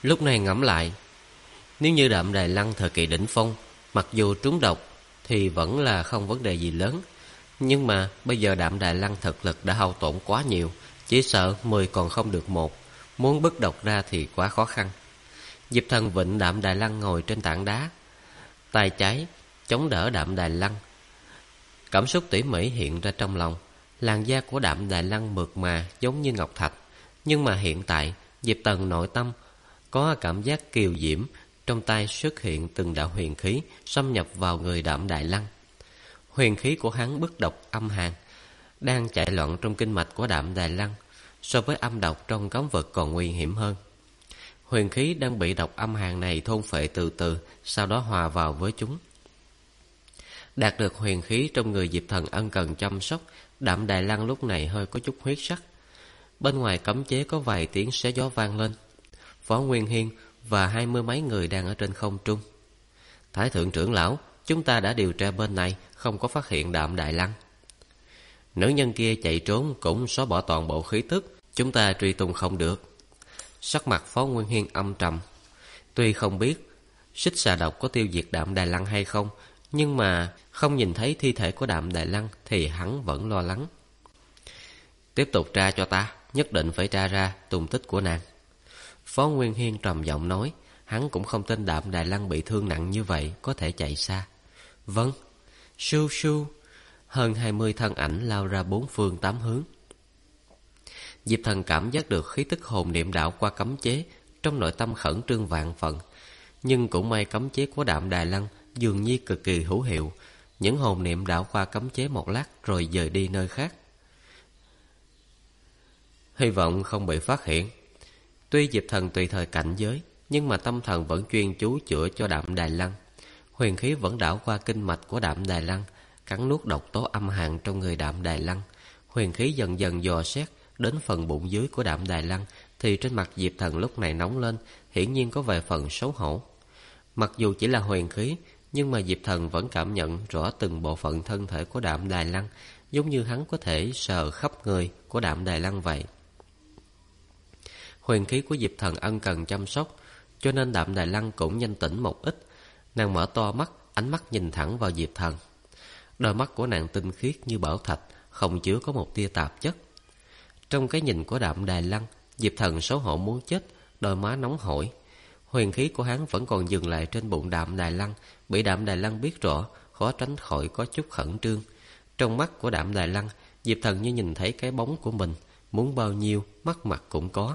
Lúc này ngẫm lại, nếu như Đạm Đài Lăng thời kỳ đỉnh phong, mặc dù trúng độc thì vẫn là không vấn đề gì lớn. Nhưng mà bây giờ Đạm Đài Lăng thực lực đã hao tổn quá nhiều, chỉ sợ 10 còn không được một. Muốn bứt độc ra thì quá khó khăn. Diệp Thần vịn Đạm Đài Lăng ngồi trên tảng đá, tay trái chống đỡ Đạm Đài Lăng. Cảm xúc tỉ mỉ hiện ra trong lòng. Làn da của Đạm Đài Lăng mượt mà giống như ngọc thạch. Nhưng mà hiện tại Diệp Thần nội tâm có cảm giác kiều diễm. Trong tay xuất hiện từng đạo huyền khí xâm nhập vào người Đạm Đài Lăng. Huyền khí của hắn bức độc âm hàn đang chạy loạn trong kinh mạch của Đạm Đài Lăng. So với âm độc trong cấm vật còn nguy hiểm hơn. Huyền khí đang bị độc âm hàn này thôn phệ từ từ, sau đó hòa vào với chúng. Đạt được huyền khí trong người Diệp Thần ân cần chăm sóc, Đạm Đài Lăng lúc này hơi có chút huyết sắc. Bên ngoài cấm chế có vài tiếng xé gió vang lên. Phó Nguyên Hiên và 20 mấy người đang ở trên không trung. Thái thượng trưởng lão, chúng ta đã điều tra bên này, không có phát hiện Đạm Đài Lăng. Nữ nhân kia chạy trốn cũng xóa bỏ toàn bộ khí tức, chúng ta truy tung không được. Sắc mặt Phó Nguyên Hiên âm trầm. Tuy không biết xích xà độc có tiêu diệt Đạm Đài Lăng hay không, nhưng mà không nhìn thấy thi thể của Đạm Đài Lăng thì hắn vẫn lo lắng. Tiếp tục tra cho ta, nhất định phải tra ra tung tích của nàng. Phó Nguyên Hiên trầm giọng nói. Hắn cũng không tin Đạm Đài Lăng bị thương nặng như vậy có thể chạy xa. Vâng. Su su. Hơn 20 thân ảnh lao ra bốn phương tám hướng. Diệp Thần cảm giác được khí tức hồn niệm đạo qua cấm chế, trong nội tâm khẩn trương vạn phần. Nhưng cũng may cấm chế của Đạm Đài Lăng dường như cực kỳ hữu hiệu. Những hồn niệm đạo qua cấm chế một lát rồi dời đi nơi khác. Hy vọng không bị phát hiện. Tuy Diệp Thần tùy thời cảnh giới, nhưng mà tâm thần vẫn chuyên chú chữa cho Đạm Đài Lăng. Huyền khí vẫn đảo qua kinh mạch của Đạm Đài Lăng, cắn nuốt độc tố âm hàn trong người Đạm Đài Lăng. Huyền khí dần dần dò xét đến phần bụng dưới của Đạm Đài Lăng, thì trên mặt Diệp Thần lúc này nóng lên, hiển nhiên có vài phần xấu hổ. Mặc dù chỉ là huyền khí, nhưng mà Diệp Thần vẫn cảm nhận rõ từng bộ phận thân thể của Đạm Đài Lăng, giống như hắn có thể sờ khắp người của Đạm Đài Lăng vậy. Huyền khí của Diệp Thần ân cần chăm sóc, cho nên Đạm Đài Lăng cũng nhanh tỉnh một ít. Nàng mở to mắt, ánh mắt nhìn thẳng vào Diệp Thần. Đôi mắt của nàng tinh khiết như bảo thạch, không chứa có một tia tạp chất. Trong cái nhìn của Đạm Đài Lăng, Diệp Thần xấu hổ muốn chết, đôi má nóng hổi. Huyền khí của hắn vẫn còn dừng lại trên bụng Đạm Đài Lăng, bị Đạm Đài Lăng biết rõ, khó tránh khỏi có chút khẩn trương. Trong mắt của Đạm Đài Lăng, Diệp Thần như nhìn thấy cái bóng của mình, muốn bao nhiêu, mắt mặt cũng có.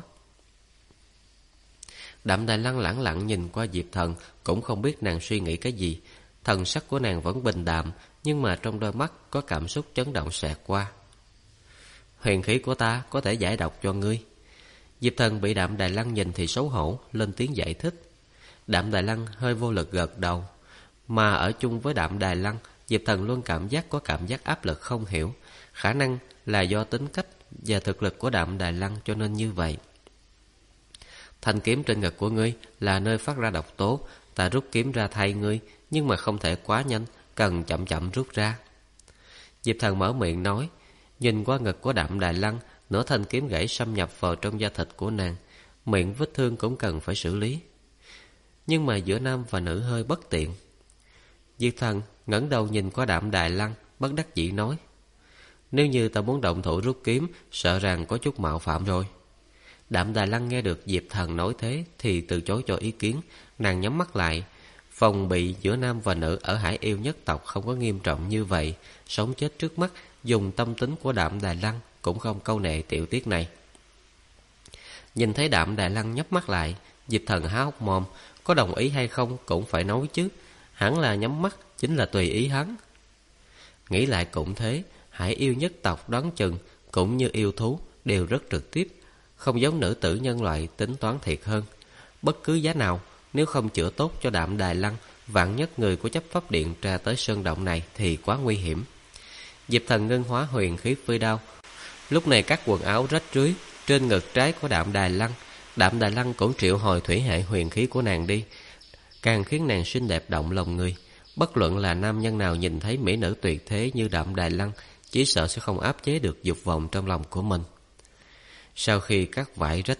Đạm Đài Lăng lẳng lặng nhìn qua Diệp Thần, cũng không biết nàng suy nghĩ cái gì. Thần sắc của nàng vẫn bình đạm, nhưng mà trong đôi mắt có cảm xúc chấn động xẹt qua. Huyền khí của ta có thể giải độc cho ngươi. Diệp Thần bị Đạm Đài Lăng nhìn thì xấu hổ, lên tiếng giải thích. Đạm Đài Lăng hơi vô lực gật đầu. Mà ở chung với Đạm Đài Lăng, Diệp Thần luôn cảm giác có cảm giác áp lực không hiểu. Khả năng là do tính cách và thực lực của Đạm Đài Lăng cho nên như vậy. Thanh kiếm trên ngực của ngươi là nơi phát ra độc tố, ta rút kiếm ra thay ngươi, nhưng mà không thể quá nhanh, cần chậm chậm rút ra. Diệp Thần mở miệng nói. Nhìn qua ngực của Đạm Đài Lăng, nửa thanh kiếm gãy xâm nhập vào trong da thịt của nàng. Miệng vết thương cũng cần phải xử lý. Nhưng mà giữa nam và nữ hơi bất tiện. Diệp Thần ngẩng đầu nhìn qua Đạm Đài Lăng, bất đắc dĩ nói. Nếu như ta muốn động thủ rút kiếm, sợ rằng có chút mạo phạm rồi. Đạm Đài Lăng nghe được Diệp Thần nói thế thì từ chối cho ý kiến. Nàng nhắm mắt lại. Phòng bị giữa nam và nữ ở Hải Yêu nhất tộc không có nghiêm trọng như vậy. Sống chết trước mắt, dùng tâm tính của Đạm Đài Lăng cũng không câu nệ tiểu tiết này. Nhìn thấy Đạm Đài Lăng nhắm mắt lại, Diệp Thần há hốc mồm. Có đồng ý hay không cũng phải nói chứ. Hẳn là nhắm mắt chính là tùy ý hắn. Nghĩ lại cũng thế. Hải Yêu nhất tộc đoán chừng cũng như yêu thú đều rất trực tiếp, không giống nữ tử nhân loại tính toán thiệt hơn. Bất cứ giá nào, nếu không chữa tốt cho Đạm Đài Lăng, vạn nhất người của chấp pháp điện tra tới sơn động này thì quá nguy hiểm. Diệp Thần ngưng hóa huyền khí phi đao. Lúc này các quần áo rách rưới trên ngực trái của Đạm Đài Lăng. Đạm Đài Lăng cũng triệu hồi thủy hệ huyền khí của nàng đi, càng khiến nàng xinh đẹp động lòng người. Bất luận là nam nhân nào nhìn thấy mỹ nữ tuyệt thế như Đạm Đài Lăng, chỉ sợ sẽ không áp chế được dục vọng trong lòng của mình. Sau khi cắt vải rách đi,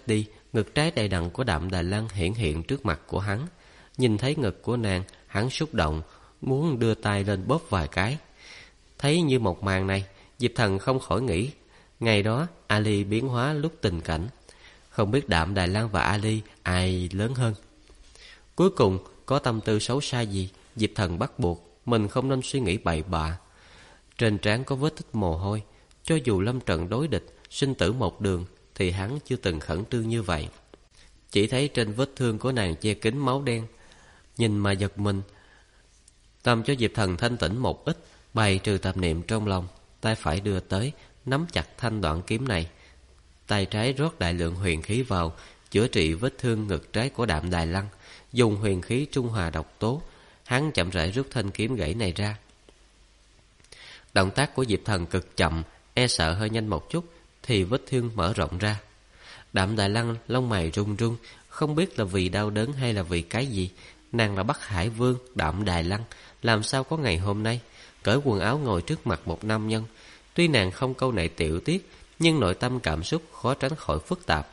ngực trái đầy đặn của Đạm Đài Lăng hiện trước mặt của hắn. Nhìn thấy ngực của nàng, hắn xúc động, muốn đưa tay lên bóp vài cái. Thấy như một màn này, Diệp Thần không khỏi nghĩ, ngày đó Ali biến hóa lúc tình cảnh. Không biết Đạm Đài Lăng và Ali ai lớn hơn. Cuối cùng, có tâm tư xấu xa gì, Diệp Thần bắt buộc mình không nên suy nghĩ bậy bạ. Trên trán có vết tích mồ hôi. Cho dù lâm trận đối địch, sinh tử một đường, thì hắn chưa từng khẩn trương như vậy. Chỉ thấy trên vết thương của nàng che kín máu đen, nhìn mà giật mình. Tâm cho Diệp Thần thanh tĩnh một ít, bày trừ tạp niệm trong lòng. Tay phải đưa tới, nắm chặt thanh đoạn kiếm này. Tay trái rót đại lượng huyền khí vào, chữa trị vết thương ngực trái của Đạm Đài Lăng. Dùng huyền khí trung hòa độc tố, hắn chậm rãi rút thanh kiếm gãy này ra. Động tác của Diệp Thần cực chậm, e sợ hơi nhanh một chút thì vết thương mở rộng ra. Đạm Đài Lăng lông mày run run, không biết là vì đau đớn hay là vì cái gì. Nàng là Bắc Hải Vương Đạm Đài Lăng, làm sao có ngày hôm nay cởi quần áo ngồi trước mặt một nam nhân. Tuy nàng không câu nệ tiểu tiết, nhưng nội tâm cảm xúc khó tránh khỏi phức tạp.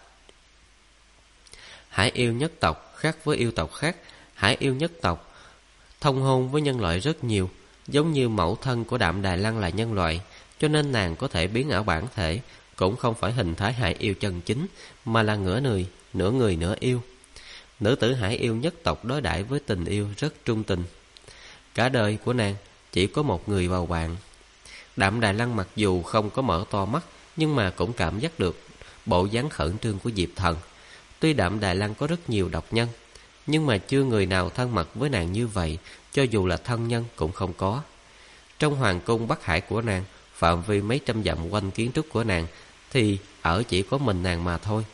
Hải yêu nhất tộc khác với yêu tộc khác. Hải yêu nhất tộc thông hôn với nhân loại rất nhiều. Giống như mẫu thân của Đạm Đài Lăng là nhân loại, cho nên nàng có thể biến ảo bản thể, cũng không phải hình thái hải yêu chân chính, mà là nửa người nửa yêu. Nữ tử hải yêu nhất tộc đối đãi với tình yêu rất trung tình. Cả đời của nàng chỉ có một người bầu bạn. Đạm Đài Lăng mặc dù không có mở to mắt, nhưng mà cũng cảm giác được bộ dáng khẩn trương của Diệp Thần. Tuy Đạm Đài Lăng có rất nhiều độc nhân, nhưng mà chưa người nào thân mật với nàng như vậy, cho dù là thân nhân cũng không có. Trong hoàng cung Bắc Hải của nàng, phạm vi mấy trăm dặm quanh kiến trúc của nàng, thì ở chỉ có mình nàng mà thôi.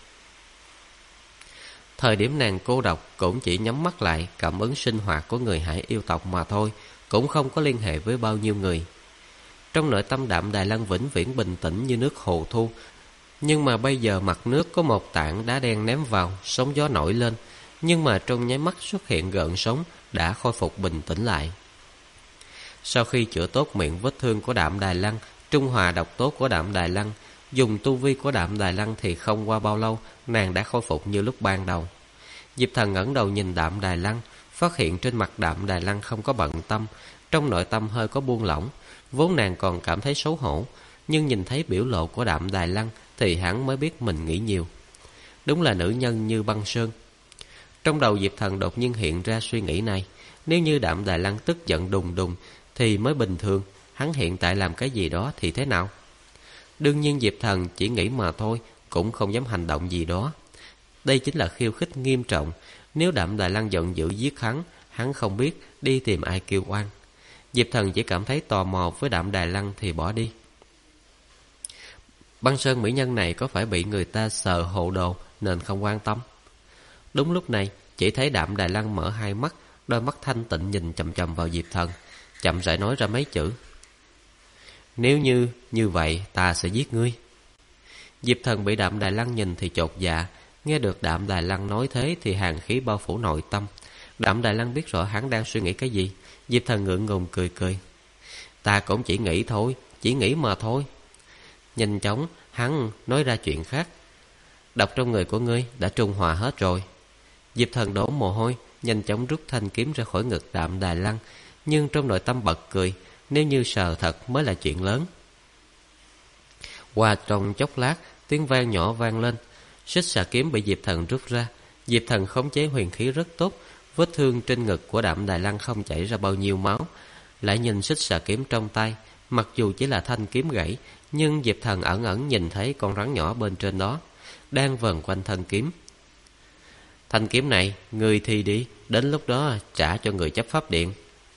Thời điểm nàng cô độc cũng chỉ nhắm mắt lại cảm ứng sinh hoạt của người hải yêu tộc mà thôi, cũng không có liên hệ với bao nhiêu người. Trong nội tâm Đạm Đài Lăng vĩnh viễn bình tĩnh như nước hồ thu, nhưng mà bây giờ mặt nước có một tảng đá đen ném vào, sóng gió nổi lên, nhưng mà trong nháy mắt xuất hiện gợn sóng, đã khôi phục bình tĩnh lại. Sau khi chữa tốt miệng vết thương của Đạm Đài Lăng, trung hòa độc tố của Đạm Đài Lăng, dùng tu vi của Đạm Đài Lăng thì không qua bao lâu, nàng đã khôi phục như lúc ban đầu. Diệp Thần ngẩng đầu nhìn Đạm Đài Lăng, phát hiện trên mặt Đạm Đài Lăng không có bận tâm, trong nội tâm hơi có buông lỏng. Vốn nàng còn cảm thấy xấu hổ, nhưng nhìn thấy biểu lộ của Đạm Đài Lăng thì hắn mới biết mình nghĩ nhiều. Đúng là nữ nhân như băng sơn. Trong đầu Diệp Thần đột nhiên hiện ra suy nghĩ này. Nếu như Đạm Đài Lăng tức giận đùng đùng thì mới bình thường, hắn hiện tại làm cái gì đó thì thế nào? Đương nhiên Diệp Thần chỉ nghĩ mà thôi, cũng không dám hành động gì đó. Đây chính là khiêu khích nghiêm trọng. Nếu Đạm Đài Lăng giận dữ giết hắn không biết đi tìm ai kêu oan. Diệp Thần chỉ cảm thấy tò mò với Đạm Đài Lăng thì bỏ đi. Băng sơn mỹ nhân này có phải bị người ta sờ hồ đồ nên không quan tâm? Đúng lúc này, chỉ thấy Đạm Đài Lăng mở hai mắt, đôi mắt thanh tịnh nhìn chằm chằm vào Diệp Thần, chậm rãi nói ra mấy chữ. Nếu như vậy ta sẽ giết ngươi. Diệp Thần bị Đạm Đài Lăng nhìn thì chột dạ. Nghe được Đạm Đài Lăng nói thế thì hàn khí bao phủ nội tâm. Đạm Đài Lăng biết rõ hắn đang suy nghĩ cái gì. Diệp Thần ngượng ngùng cười. Ta cũng chỉ nghĩ thôi, chỉ nghĩ mà thôi. Nhanh chóng hắn nói ra chuyện khác. Độc trong người của ngươi đã trung hòa hết rồi. Diệp Thần đổ mồ hôi, nhanh chóng rút thanh kiếm ra khỏi ngực Đạm Đài Lăng, nhưng trong nội tâm bật cười. Nếu như sờ thật mới là chuyện lớn. Qua trong chốc lát, tiếng vang nhỏ vang lên. Xích xà kiếm bị Diệp Thần rút ra. Diệp Thần khống chế huyền khí rất tốt. Vết thương trên ngực của Đạm Đài Lăng không chảy ra bao nhiêu máu. Lại nhìn xích xà kiếm trong tay, mặc dù chỉ là thanh kiếm gãy, nhưng Diệp Thần ẩn ẩn nhìn thấy con rắn nhỏ bên trên đó đang vần quanh thân kiếm. Thanh kiếm này người thì đi, đến lúc đó trả cho người chấp pháp điện.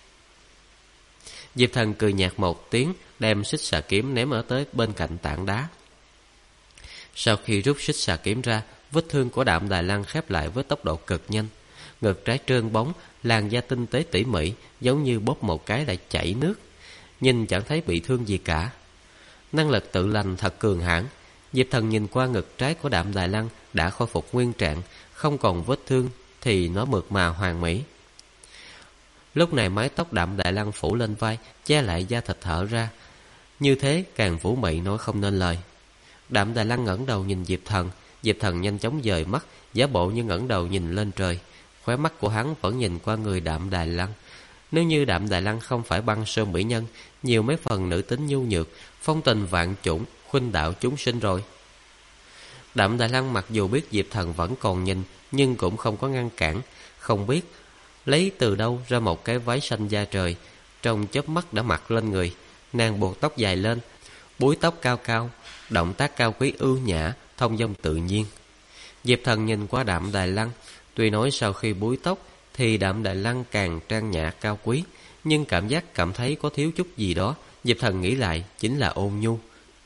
Diệp Thần cười nhạt một tiếng, đem xích xà kiếm ném ở tới bên cạnh tảng đá. Sau khi rút xích xà kiếm ra, vết thương của Đạm Đài Lăng khép lại với tốc độ cực nhanh. Ngực trái trơn bóng, làn da tinh tế tỉ mỉ, giống như bóp một cái lại chảy nước. Nhìn chẳng thấy bị thương gì cả. Năng lực tự lành thật cường hãn. Diệp Thần nhìn qua ngực trái của Đạm Đài Lăng đã khôi phục nguyên trạng, không còn vết thương thì nó mượt mà hoàn mỹ. Lúc này mái tóc Đạm Đài Lăng phủ lên vai, che lại da thịt hở ra. Như thế càng vũ mị nói không nên lời. Đạm Đài Lăng ngẩng đầu nhìn Diệp Thần, Diệp Thần nhanh chóng dời mắt, giả bộ như ngẩng đầu nhìn lên trời. Khóe mắt của hắn vẫn nhìn qua người Đạm Đài Lăng. Nếu như Đạm Đài Lăng không phải băng sơn mỹ nhân, nhiều mấy phần nữ tính nhu nhược, phong tình vạn chủng, khuynh đạo chúng sinh rồi. Đạm Đài Lăng mặc dù biết Diệp Thần vẫn còn nhìn, nhưng cũng không có ngăn cản. Không biết lấy từ đâu ra một cái váy xanh da trời, trong chớp mắt đã mặc lên người. Nàng buộc tóc dài lên, búi tóc cao cao, động tác cao quý ưu nhã, thông dong tự nhiên. Diệp Thần nhìn qua Đạm Đài Lăng, tuy nói sau khi búi tóc thì Đạm Đài Lăng càng trang nhã cao quý, nhưng cảm thấy có thiếu chút gì đó. Diệp Thần nghĩ lại chính là ôn nhu.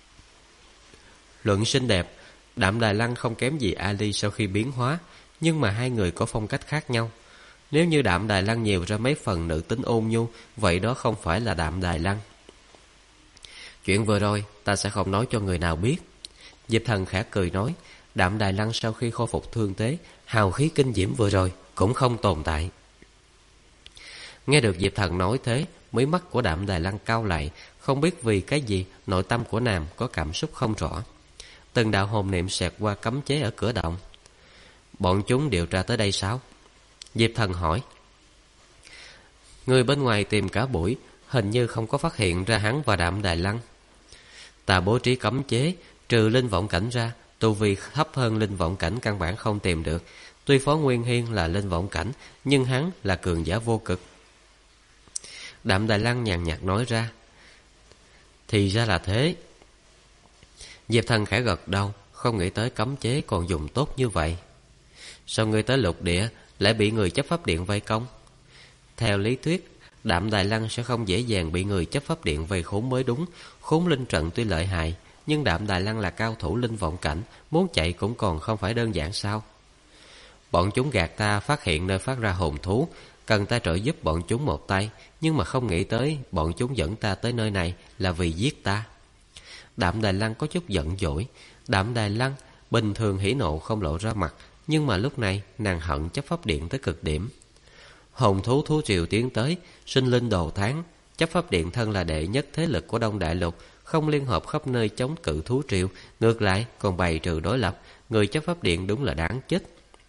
Luận xinh đẹp, Đạm Đài Lăng không kém gì Ali sau khi biến hóa, nhưng mà hai người có phong cách khác nhau. Nếu như Đạm Đài Lăng nhiều ra mấy phần nữ tính ôn nhu, vậy đó không phải là Đạm Đài Lăng. Chuyện vừa rồi ta sẽ không nói cho người nào biết. Diệp Thần khẽ cười nói. Đạm Đài Lăng sau khi khôi phục thương thế, hào khí kinh diễm vừa rồi cũng không tồn tại. Nghe được Diệp Thần nói thế, mí mắt của Đạm Đài Lăng cau lại, không biết vì cái gì nội tâm của nàng có cảm xúc không rõ. Từng đạo hồn niệm xẹt qua cấm chế ở cửa động. Bọn chúng điều tra tới đây sao? Diệp Thần hỏi. Người bên ngoài tìm cả buổi, hình như không có phát hiện ra hắn và Đạm Đài Lăng. Ta bố trí cấm chế, trừ linh vọng cảnh ra, tu vi thấp hơn linh vọng cảnh căn bản không tìm được. Tuy Phó Nguyên Hiên là linh vọng cảnh, nhưng hắn là cường giả vô cực. Đạm Đài Lăng nhàn nhạt nói ra. Thì ra là thế. Diệp Thần khẽ gật đầu, không nghĩ tới cấm chế còn dùng tốt như vậy. Sao ngươi tới lục địa lại bị người chấp pháp điện vây công? Theo lý thuyết, Đạm Đài Lăng sẽ không dễ dàng bị người chấp pháp điện vây khốn mới đúng. Khốn linh trận tuy lợi hại, nhưng Đạm Đài Lăng là cao thủ linh vọng cảnh, muốn chạy cũng còn không phải đơn giản sao? Bọn chúng gạt ta phát hiện nơi phát ra hồn thú, cần ta trợ giúp bọn chúng một tay, nhưng mà không nghĩ tới bọn chúng dẫn ta tới nơi này là vì giết ta. Đạm Đài Lăng có chút giận dỗi. Đạm Đài Lăng bình thường hỉ nộ không lộ ra mặt, nhưng mà lúc này nàng hận chấp pháp điện tới cực điểm. Hồn thú thú triều tiến tới, sinh linh đồ tháng. Chấp pháp điện thân là đệ nhất thế lực của Đông Đại Lục, không liên hợp khắp nơi chống cự thú triều, ngược lại còn bày trừ đối lập. Người chấp pháp điện đúng là đáng chết.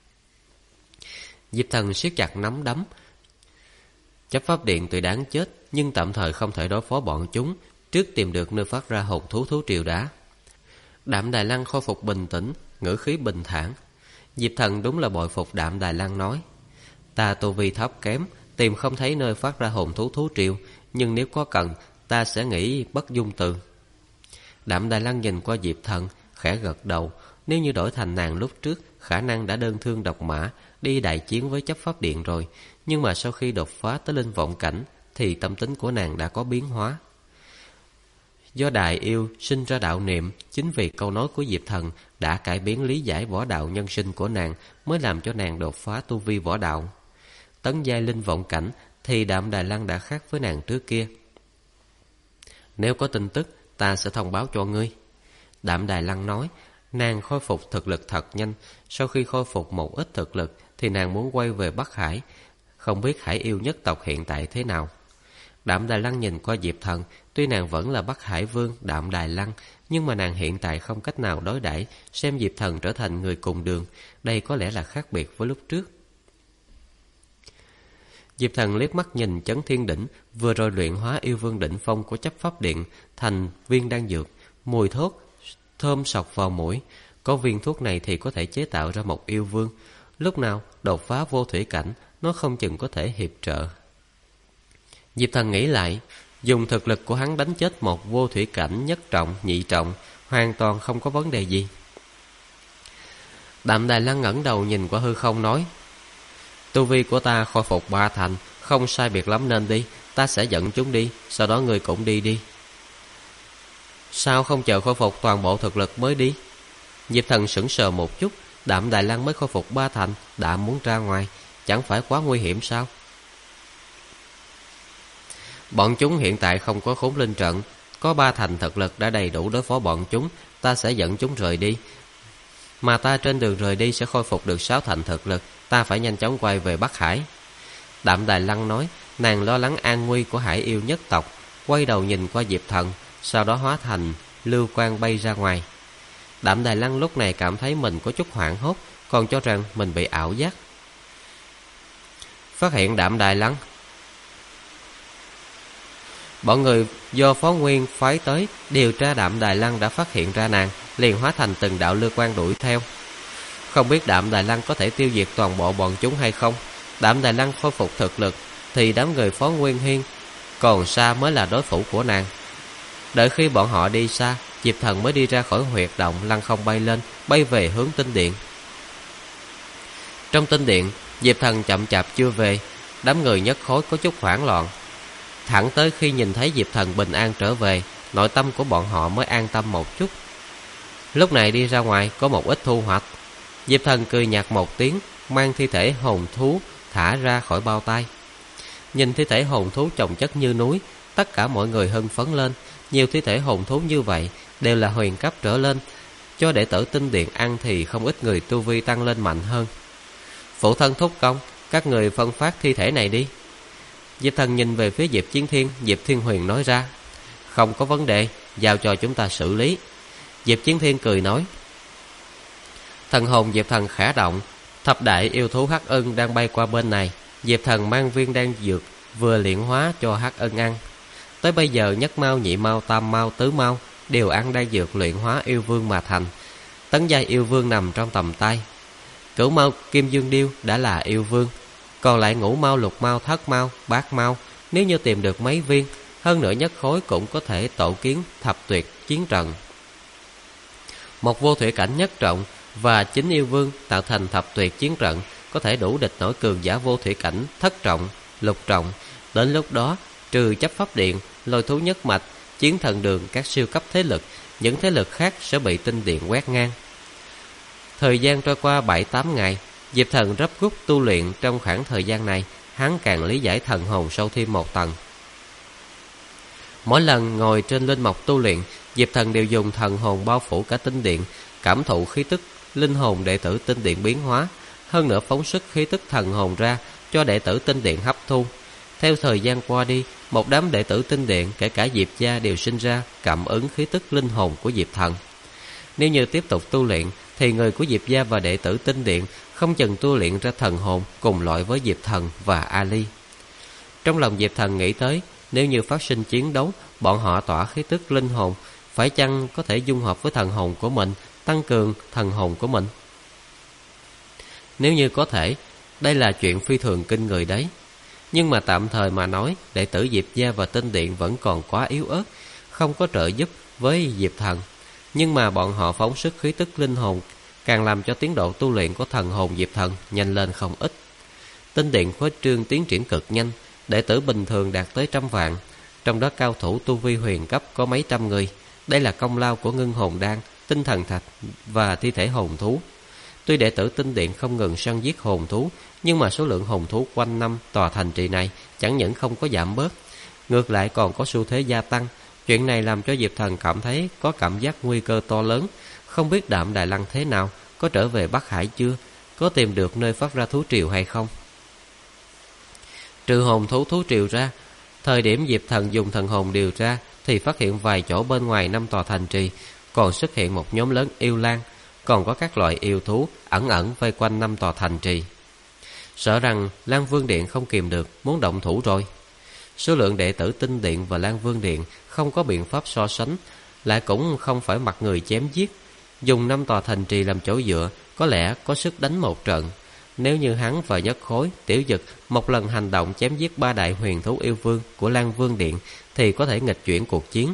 Diệp Thần siết chặt nắm đấm. Chấp pháp điện tuy đáng chết, nhưng tạm thời không thể đối phó bọn chúng, trước tìm được nơi phát ra hồn thú thú triều đã. Đạm Đài Lăng khôi phục bình tĩnh, ngữ khí bình thản. Diệp Thần đúng là bội phục Đạm Đài Lăng nói. Ta tu vi thấp kém, tìm không thấy nơi phát ra hồn thú thú triều, nhưng nếu có cần, ta sẽ nghĩ bất dung từ. Đạm Đài Lăng nhìn qua Diệp Thần, khẽ gật đầu. Nếu như đổi thành nàng lúc trước, khả năng đã đơn thương độc mã, đi đại chiến với chấp pháp điện rồi. Nhưng mà sau khi đột phá tới linh vọng cảnh, thì tâm tính của nàng đã có biến hóa. Do đại yêu sinh ra đạo niệm, chính vì câu nói của Diệp Thần đã cải biến lý giải võ đạo nhân sinh của nàng, mới làm cho nàng đột phá tu vi võ đạo. Tấn giai linh vọng cảnh thì Đạm Đài Lăng đã khác với nàng trước kia. Nếu có tin tức, ta sẽ thông báo cho ngươi. Đạm Đài Lăng nói. Nàng khôi phục thực lực thật nhanh. Sau khi khôi phục một ít thực lực thì nàng muốn quay về Bắc Hải. Không biết Hải yêu nhất tộc hiện tại thế nào. Đạm Đài Lăng nhìn qua Diệp Thần. Tuy nàng vẫn là Bắc Hải Vương Đạm Đài Lăng, nhưng mà nàng hiện tại không cách nào đối đãi, xem Diệp Thần trở thành người cùng đường. Đây có lẽ là khác biệt với lúc trước. Diệp Thần liếc mắt nhìn Chấn Thiên Đỉnh, vừa rồi luyện hóa yêu vương đỉnh phong của chấp pháp điện thành viên đan dược, mùi thuốc thơm sộc vào mũi. Có viên thuốc này thì có thể chế tạo ra một yêu vương. Lúc nào đột phá vô thủy cảnh, nó không chừng có thể hiệp trợ. Diệp Thần nghĩ lại, dùng thực lực của hắn đánh chết một vô thủy cảnh nhất trọng, nhị trọng, hoàn toàn không có vấn đề gì. Đạm Đài Lăng ngẩng đầu nhìn qua hư không nói. Tu vi của ta khôi phục 3 thành, không sai biệt lắm nên đi. Ta sẽ dẫn chúng đi, sau đó ngươi cũng đi đi. Sao không chờ khôi phục toàn bộ thực lực mới đi? Diệp Thần sững sờ một chút. Đạm Đài Lăng mới khôi phục 3 thành, đã muốn ra ngoài, chẳng phải quá nguy hiểm sao? Bọn chúng hiện tại không có khốn linh trận, có 3 thành thực lực đã đầy đủ đối phó bọn chúng. Ta sẽ dẫn chúng rời đi, mà ta trên đường rời đi sẽ khôi phục được 6 thành thực lực. Ta phải nhanh chóng quay về Bắc Hải. Đạm Đài Lăng nói. Nàng lo lắng an nguy của Hải yêu nhất tộc, quay đầu nhìn qua Diệp Thần, sau đó hóa thành lưu quang bay ra ngoài. Đạm Đài Lăng lúc này cảm thấy mình có chút hoảng hốt, còn cho rằng mình bị ảo giác. Phát hiện Đạm Đài Lăng. Bọn người do Phó Nguyên phái tới điều tra Đạm Đài Lăng đã phát hiện ra nàng, liền hóa thành từng đạo lưu quang đuổi theo. Không biết Đạm Đài Lăng có thể tiêu diệt toàn bộ bọn chúng hay không. Đạm Đài Lăng khôi phục thực lực thì đám người Phó Nguyên Hiên còn xa mới là đối thủ của nàng. Đợi khi bọn họ đi xa, Diệp Thần mới đi ra khỏi huyệt động, lăng không bay lên, bay về hướng tinh điện. Trong tinh điện, Diệp Thần chậm chạp chưa về, đám người nhất khối có chút hoảng loạn. Thẳng tới khi nhìn thấy Diệp Thần bình an trở về, nội tâm của bọn họ mới an tâm một chút. Lúc này đi ra ngoài có một ít thu hoạch. Diệp Thần cười nhạt một tiếng, mang thi thể hồn thú thả ra khỏi bao tay. Nhìn thi thể hồn thú chồng chất như núi, tất cả mọi người hưng phấn lên. Nhiều thi thể hồn thú như vậy đều là huyền cấp trở lên, cho đệ tử tinh điện ăn thì không ít người tu vi tăng lên mạnh hơn. Phụ thân thúc công, các người phân phát thi thể này đi. Diệp Thần nhìn về phía Diệp Chiến Thiên, Diệp Thiên Huyền nói ra. Không có vấn đề, giao cho chúng ta xử lý. Diệp Chiến Thiên cười nói. Thần hồn Diệp Thần khẽ động, thập đại yêu thú Hắc Ưng đang bay qua bên này. Diệp Thần mang viên đan dược vừa luyện hóa cho Hắc Ưng ăn. Tới bây giờ nhất mao, nhị mao, tam mao, tứ mao đều ăn đan dược luyện hóa yêu vương mà thành. Tấn giai yêu vương nằm trong tầm tay. Cửu mao Kim Dương Điêu đã là yêu vương, còn lại ngũ mao, lục mao, thất mao, bát mao, nếu như tìm được mấy viên, hơn nữa nhất khối cũng có thể tổ kiến thập tuyệt chiến trận. Một vô thủy cảnh nhất trọng và 9 yêu vương tạo thành thập tuyệt chiến trận, có thể đủ địch nổi cường giả vô thủy cảnh thất trọng, lục trọng. Đến lúc đó, trừ chấp pháp điện, lôi thú nhất mạch, chiến thần đường, các siêu cấp thế lực, những thế lực khác sẽ bị tinh điện quét ngang. Thời gian trôi qua 7-8 ngày, Diệp Thần gấp rút tu luyện. Trong khoảng thời gian này, hắn càng lý giải thần hồn sâu thêm một tầng. Mỗi lần ngồi trên linh mộc tu luyện, Diệp Thần đều dùng thần hồn bao phủ cả tinh điện, cảm thụ khí tức linh hồn đệ tử tinh điện biến hóa, hơn nữa phóng xuất khí tức thần hồn ra cho đệ tử tinh điện hấp thu. Theo thời gian qua đi, một đám đệ tử tinh điện, kể cả Diệp gia, đều sinh ra cảm ứng khí tức linh hồn của Diệp Thần. Nếu như tiếp tục tu luyện, thì người của Diệp gia và đệ tử tinh điện không chừng tu luyện ra thần hồn cùng loại với Diệp Thần và Ali. Trong lòng Diệp Thần nghĩ tới, nếu như phát sinh chiến đấu, bọn họ tỏa khí tức linh hồn, phải chăng có thể dung hợp với thần hồn của mình, tăng cường thần hồn của mình? Nếu như có thể, đây là chuyện phi thường kinh người đấy. Nhưng mà tạm thời mà nói, đệ tử Diệp gia và tinh điện vẫn còn quá yếu ớt, không có trợ giúp với Diệp Thần. Nhưng mà bọn họ phóng xuất khí tức linh hồn, càng làm cho tiến độ tu luyện của thần hồn Diệp Thần nhanh lên không ít. Tinh điện khuếch trương tiến triển cực nhanh, đệ tử bình thường đạt tới 100 vạn, trong đó cao thủ tu vi huyền cấp có mấy trăm người. Đây là công lao của ngưng hồn đan, tinh thần thạch và thi thể hồn thú. Tuy đệ tử tinh điện không ngừng săn giết hồn thú, nhưng mà số lượng hồn thú quanh năm tòa thành trì này chẳng những không có giảm bớt, ngược lại còn có xu thế gia tăng. Chuyện này làm cho Diệp Thần cảm thấy có cảm giác nguy cơ to lớn. Không biết Đạm Đài Lăng thế nào, có trở về Bắc Hải chưa, có tìm được nơi phát ra thú triều hay không. Trừ hồn thú thú triều ra, thời điểm Diệp Thần dùng thần hồn điều tra thì phát hiện vài chỗ bên ngoài 5 tòa thành trì còn xuất hiện một nhóm lớn yêu lang, còn có các loại yêu thú ẩn ẩn vây quanh 5 tòa thành trì. Sợ rằng Lan Vương Điện không kìm được, muốn động thủ rồi. Số lượng đệ tử tinh điện và Lan Vương Điện không có biện pháp so sánh, lại cũng không phải mặt người chém giết. Dùng 5 tòa thành trì làm chỗ dựa, có lẽ có sức đánh một trận. Nếu như hắn và Nhất Khối, Tiểu Dực một lần hành động chém giết 3 đại huyền thú yêu vương của Lan Vương Điện, thì có thể nghịch chuyển cuộc chiến.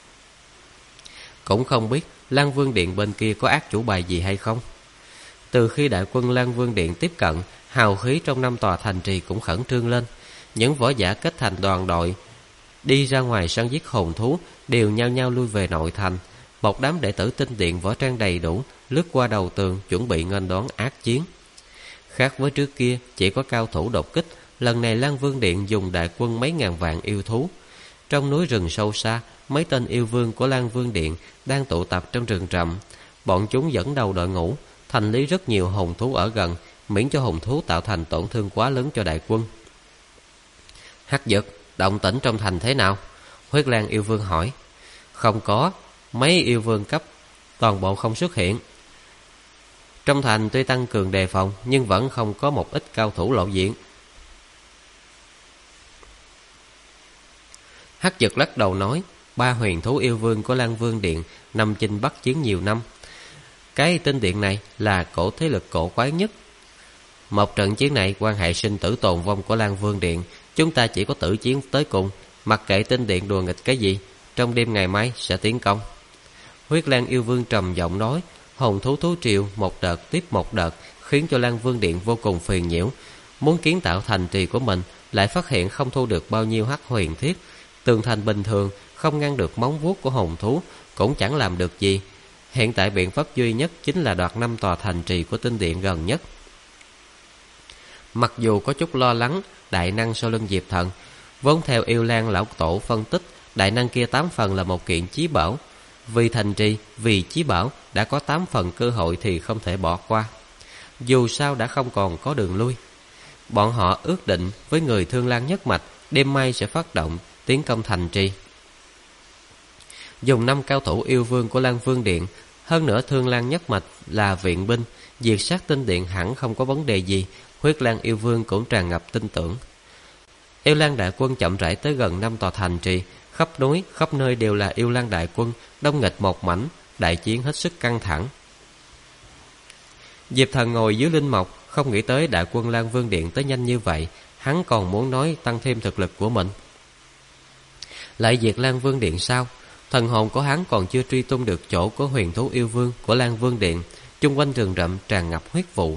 Cũng không biết Lan Vương Điện bên kia có ác chủ bài gì hay không. Từ khi đại quân Lan Vương Điện tiếp cận, hào khí trong 5 tòa thành trì cũng khẩn trương lên. Những võ giả kết thành đoàn đội đi ra ngoài săn giết hồn thú đều nhao nhao lui về nội thành. Một đám đệ tử tinh điện võ trang đầy đủ lướt qua đầu tường, chuẩn bị nghênh đón ác chiến. Khác với trước kia chỉ có cao thủ đột kích, lần này Lan Vương Điện dùng đại quân mấy ngàn vạn yêu thú. Trong núi rừng sâu xa, mấy tên yêu vương của Lan Vương Điện đang tụ tập trong rừng rậm. Bọn chúng dẫn đầu đội ngũ, thành lý rất nhiều hồn thú ở gần, miễn cho hồn thú tạo thành tổn thương quá lớn cho đại quân. Hắc Dực, động tĩnh trong thành thế nào? Huyết Lang yêu vương hỏi. Không có, mấy yêu vương cấp toàn bộ không xuất hiện. Trong thành tuy tăng cường đề phòng, nhưng vẫn không có một ít cao thủ lộ diện. Hắc Dực lắc đầu nói, 3 huyền thú yêu vương của Lan Vương Điện nằm chinh bắc chiến nhiều năm. Cái tinh điện này là cổ thế lực cổ quái nhất. Một trận chiến này quan hệ sinh tử tồn vong của Lan Vương Điện, chúng ta chỉ có tử chiến tới cùng, mặc kệ tinh điện đùa nghịch cái gì, trong đêm ngày mai sẽ tiến công. Huyết Lan yêu vương trầm giọng nói, hồn thú thú triều một đợt tiếp một đợt, khiến cho Lan Vương Điện vô cùng phiền nhiễu. Muốn kiến tạo thành trì của mình, lại phát hiện không thu được bao nhiêu hắc huyền thiết. Tường thành bình thường không ngăn được móng vuốt của hồn thú, cũng chẳng làm được gì. Hiện tại biện pháp duy nhất chính là đoạt 5 tòa thành trì của tinh điện gần nhất. Mặc dù có chút lo lắng đại năng sau lưng Diệp Thần, vốn theo Yêu Lan lão tổ phân tích, đại năng kia 8 phần là một kiện chí bảo. Vì thành trì, vì chí bảo, đã có 8 phần cơ hội thì không thể bỏ qua. Dù sao đã không còn có đường lui. Bọn họ ước định với người Thương Lan nhất mạch, đêm mai sẽ phát động tiến công thành trì. Dùng 5 cao thủ yêu vương của Lan Vương Điện, hơn nữa Thương Lan nhất mạch là viện binh, diệt sát tinh điện hẳn không có vấn đề gì. Huyết Lan yêu vương cũng tràn ngập tin tưởng. Yêu Lan đại quân chậm rãi tới gần 5 tòa thành trì, khắp núi, khắp nơi đều là Yêu Lan đại quân, đông nghịch một mảnh, đại chiến hết sức căng thẳng. Diệp Thần ngồi dưới linh mộc, không nghĩ tới đại quân Lan Vương Điện tới nhanh như vậy, hắn còn muốn nói tăng thêm thực lực của mình. Lại diệt Lan Vương Điện sao? Thần hồn của hắn còn chưa truy tung được chỗ của huyền thú yêu vương của Lan Vương Điện, chung quanh rừng rậm tràn ngập huyết vụ.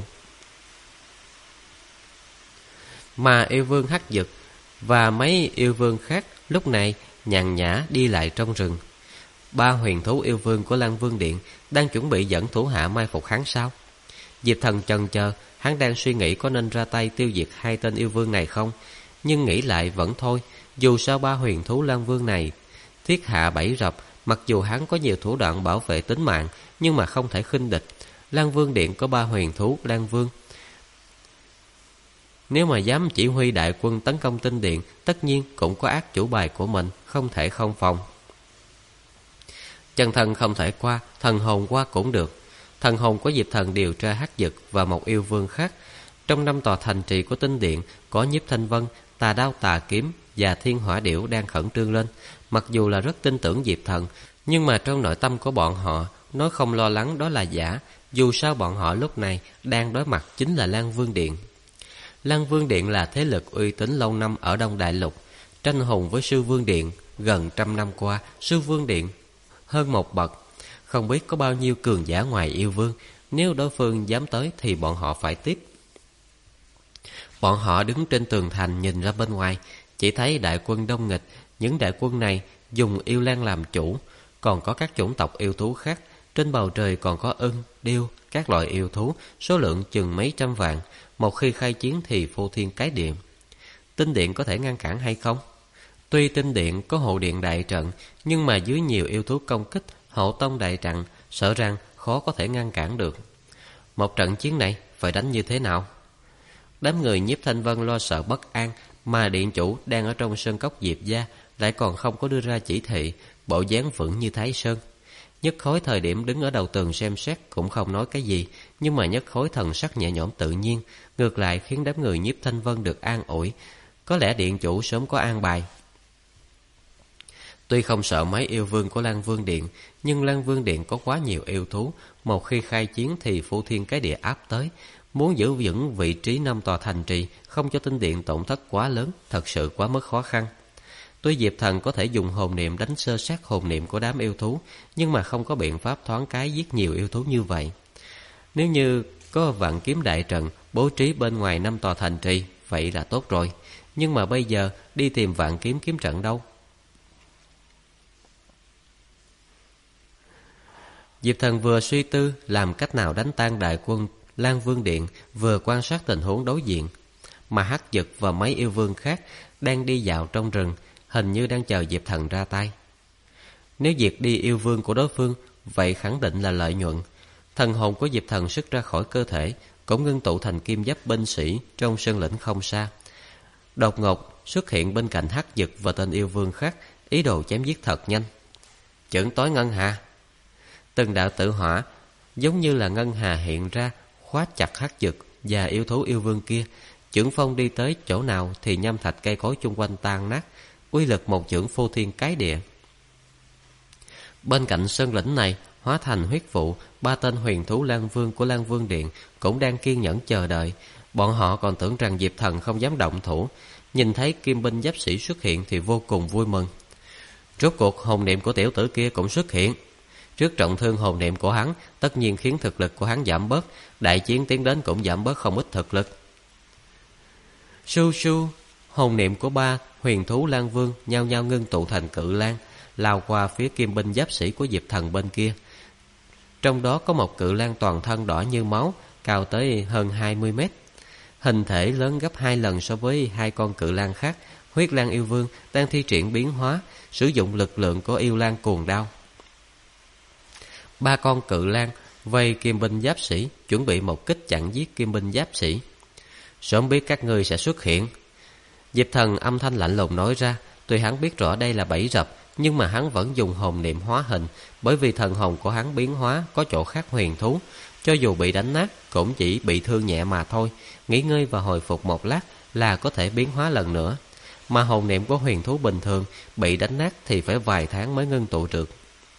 Mà yêu vương Hắc Dực và mấy yêu vương khác lúc này nhàn nhã đi lại trong rừng. 3 huyền thú yêu vương của Lan Vương Điện đang chuẩn bị dẫn thủ hạ mai phục hắn sao? Diệp Thần chần chờ, hắn đang suy nghĩ có nên ra tay tiêu diệt 2 tên yêu vương này không, nhưng nghĩ lại vẫn thôi. Dù sao 3 huyền thú Lan Vương này thiết hạ bẫy rập, mặc dù hắn có nhiều thủ đoạn bảo vệ tính mạng, nhưng mà không thể khinh địch. Lan Vương Điện có 3 huyền thú Lan Vương, nếu mà dám chỉ huy đại quân tấn công tinh điện, tất nhiên cũng có ác chủ bài của mình, không thể không phòng. Chân thân không thể qua, thần hồn qua cũng được. Thần hồn của Diệp Thần điều tra Hắc Dực và một yêu vương khác. Trong 5 tòa thành trì của tinh điện có Nhiếp Thanh Vân, Tà Đao Tà Kiếm và Thiên Hỏa Điểu đang khẩn trương lên. Mặc dù là rất tin tưởng Diệp Thần, nhưng mà trong nội tâm của bọn họ nói không lo lắng đó là giả. Dù sao bọn họ lúc này đang đối mặt chính là Lan Vương Điện. Lan Vương Điện là thế lực uy tín lâu năm ở Đông Đại Lục, tranh hùng với Sư Vương Điện. Gần 100 năm qua, Sư Vương Điện hơn một bậc, không biết có bao nhiêu cường giả ngoài yêu vương. Nếu đối phương dám tới thì bọn họ phải tiếp. Bọn họ đứng trên tường thành nhìn ra bên ngoài, chỉ thấy đại quân đông nghịch. Những đại quân này dùng yêu lan làm chủ, còn có các chủng tộc yêu thú khác. Trên bầu trời còn có ưng, điêu, các loại yêu thú, số lượng chừng mấy trăm vạn. Một khi khai chiến thì phô thiên cái địa. Tinh điện có thể ngăn cản hay không? Tuy tinh điện có hộ điện đại trận, nhưng mà dưới nhiều yêu thú công kích, hộ tông đại trận sợ rằng khó có thể ngăn cản được. Một trận chiến này phải đánh như thế nào? Đám người Nhiếp Thanh Vân lo sợ bất an, mà điện chủ đang ở trong sơn cốc Diệp gia lại còn không có đưa ra chỉ thị, bộ dáng vững như Thái Sơn. Nhất Khối thời điểm đứng ở đầu tường xem xét cũng không nói cái gì, nhưng mà Nhất Khối thần sắc nhẹ nhõm tự nhiên, ngược lại khiến đám người Nhiếp Thanh Vân được an ủi. Có lẽ điện chủ sớm có an bài. Tuy không sợ mấy yêu vương của Lan Vương Điện, nhưng Lan Vương Điện có quá nhiều yêu thú, một khi khai chiến thì phô thiên cái địa áp tới. Muốn giữ vững vị trí 5 tòa thành trì, không cho tinh điện tổn thất quá lớn, thật sự quá mức khó khăn. Tuy Diệp Thần có thể dùng hồn niệm đánh sơ sát hồn niệm của đám yêu thú, nhưng mà không có biện pháp thoáng cái giết nhiều yêu thú như vậy. Nếu như có vạn kiếm đại trận bố trí bên ngoài 5 tòa thành trì, vậy là tốt rồi. Nhưng mà bây giờ đi tìm vạn kiếm kiếm trận đâu? Diệp Thần vừa suy tư làm cách nào đánh tan đại quân Lan Vương Điện, vừa quan sát tình huống đối diện. Mà Hắc Dực và mấy yêu vương khác đang đi dạo trong rừng, hình như đang chờ Diệp Thần ra tay. Nếu diệt đi yêu vương của đối phương, vậy khẳng định là lợi nhuận. Thần hồn của Diệp Thần xuất ra khỏi cơ thể, cũng ngưng tụ thành kim giáp binh sĩ trong sơn lĩnh không xa. Đột ngột xuất hiện bên cạnh Hắc Dực và tên yêu vương khác, ý đồ chém giết thật nhanh. Chưởng tối ngân hà. Từng đạo tử hỏa giống như là ngân hà hiện ra, khóa chặt Hắc Dực và yêu thú yêu vương kia. Chưởng phong đi tới chỗ nào thì nhâm thạch cây cối chung quanh tan nát, uy lực một chưởng phô thiên cái địa. Bên cạnh sơn lĩnh này, hóa thành huyết vụ, 3 tên huyền thú Lang Vương của Lang Vương Điện cũng đang kiên nhẫn chờ đợi. Bọn họ còn tưởng rằng Diệp Thần không dám động thủ, nhìn thấy kim binh giáp sĩ xuất hiện thì vô cùng vui mừng. Rốt cuộc hồn niệm của tiểu tử kia cũng xuất hiện. Trước trọng thương hồn niệm của hắn, tất nhiên khiến thực lực của hắn giảm bớt, đại chiến tiến đến cũng giảm bớt không ít thực lực. Su su, hồn niệm của 3 huyền thú Lang Vương nhao nhao ngưng tụ thành cự lang, lao qua phía kim binh giáp sĩ của Diệp Thần bên kia. Trong đó có một cự lang toàn thân đỏ như máu, cao tới hơn 20 mét. Hình thể lớn gấp 2 lần so với 2 con cự lang khác. Huyết lang yêu vương đang thi triển biến hóa, sử dụng lực lượng của yêu lang cuồng đao. 3 con cự lang vây kim binh giáp sĩ, chuẩn bị một kích chặn giết kim binh giáp sĩ. Sớm biết các ngươi sẽ xuất hiện. Diệp Thần âm thanh lạnh lùng nói ra. Tuy hắn biết rõ đây là bẫy rập, nhưng mà hắn vẫn dùng hồn niệm hóa hình, bởi vì thần hồn của hắn biến hóa có chỗ khác huyền thú. Cho dù bị đánh nát cũng chỉ bị thương nhẹ mà thôi, nghỉ ngơi và hồi phục một lát là có thể biến hóa lần nữa. Mà hồn niệm của huyền thú bình thường bị đánh nát thì phải vài tháng mới ngưng tụ được.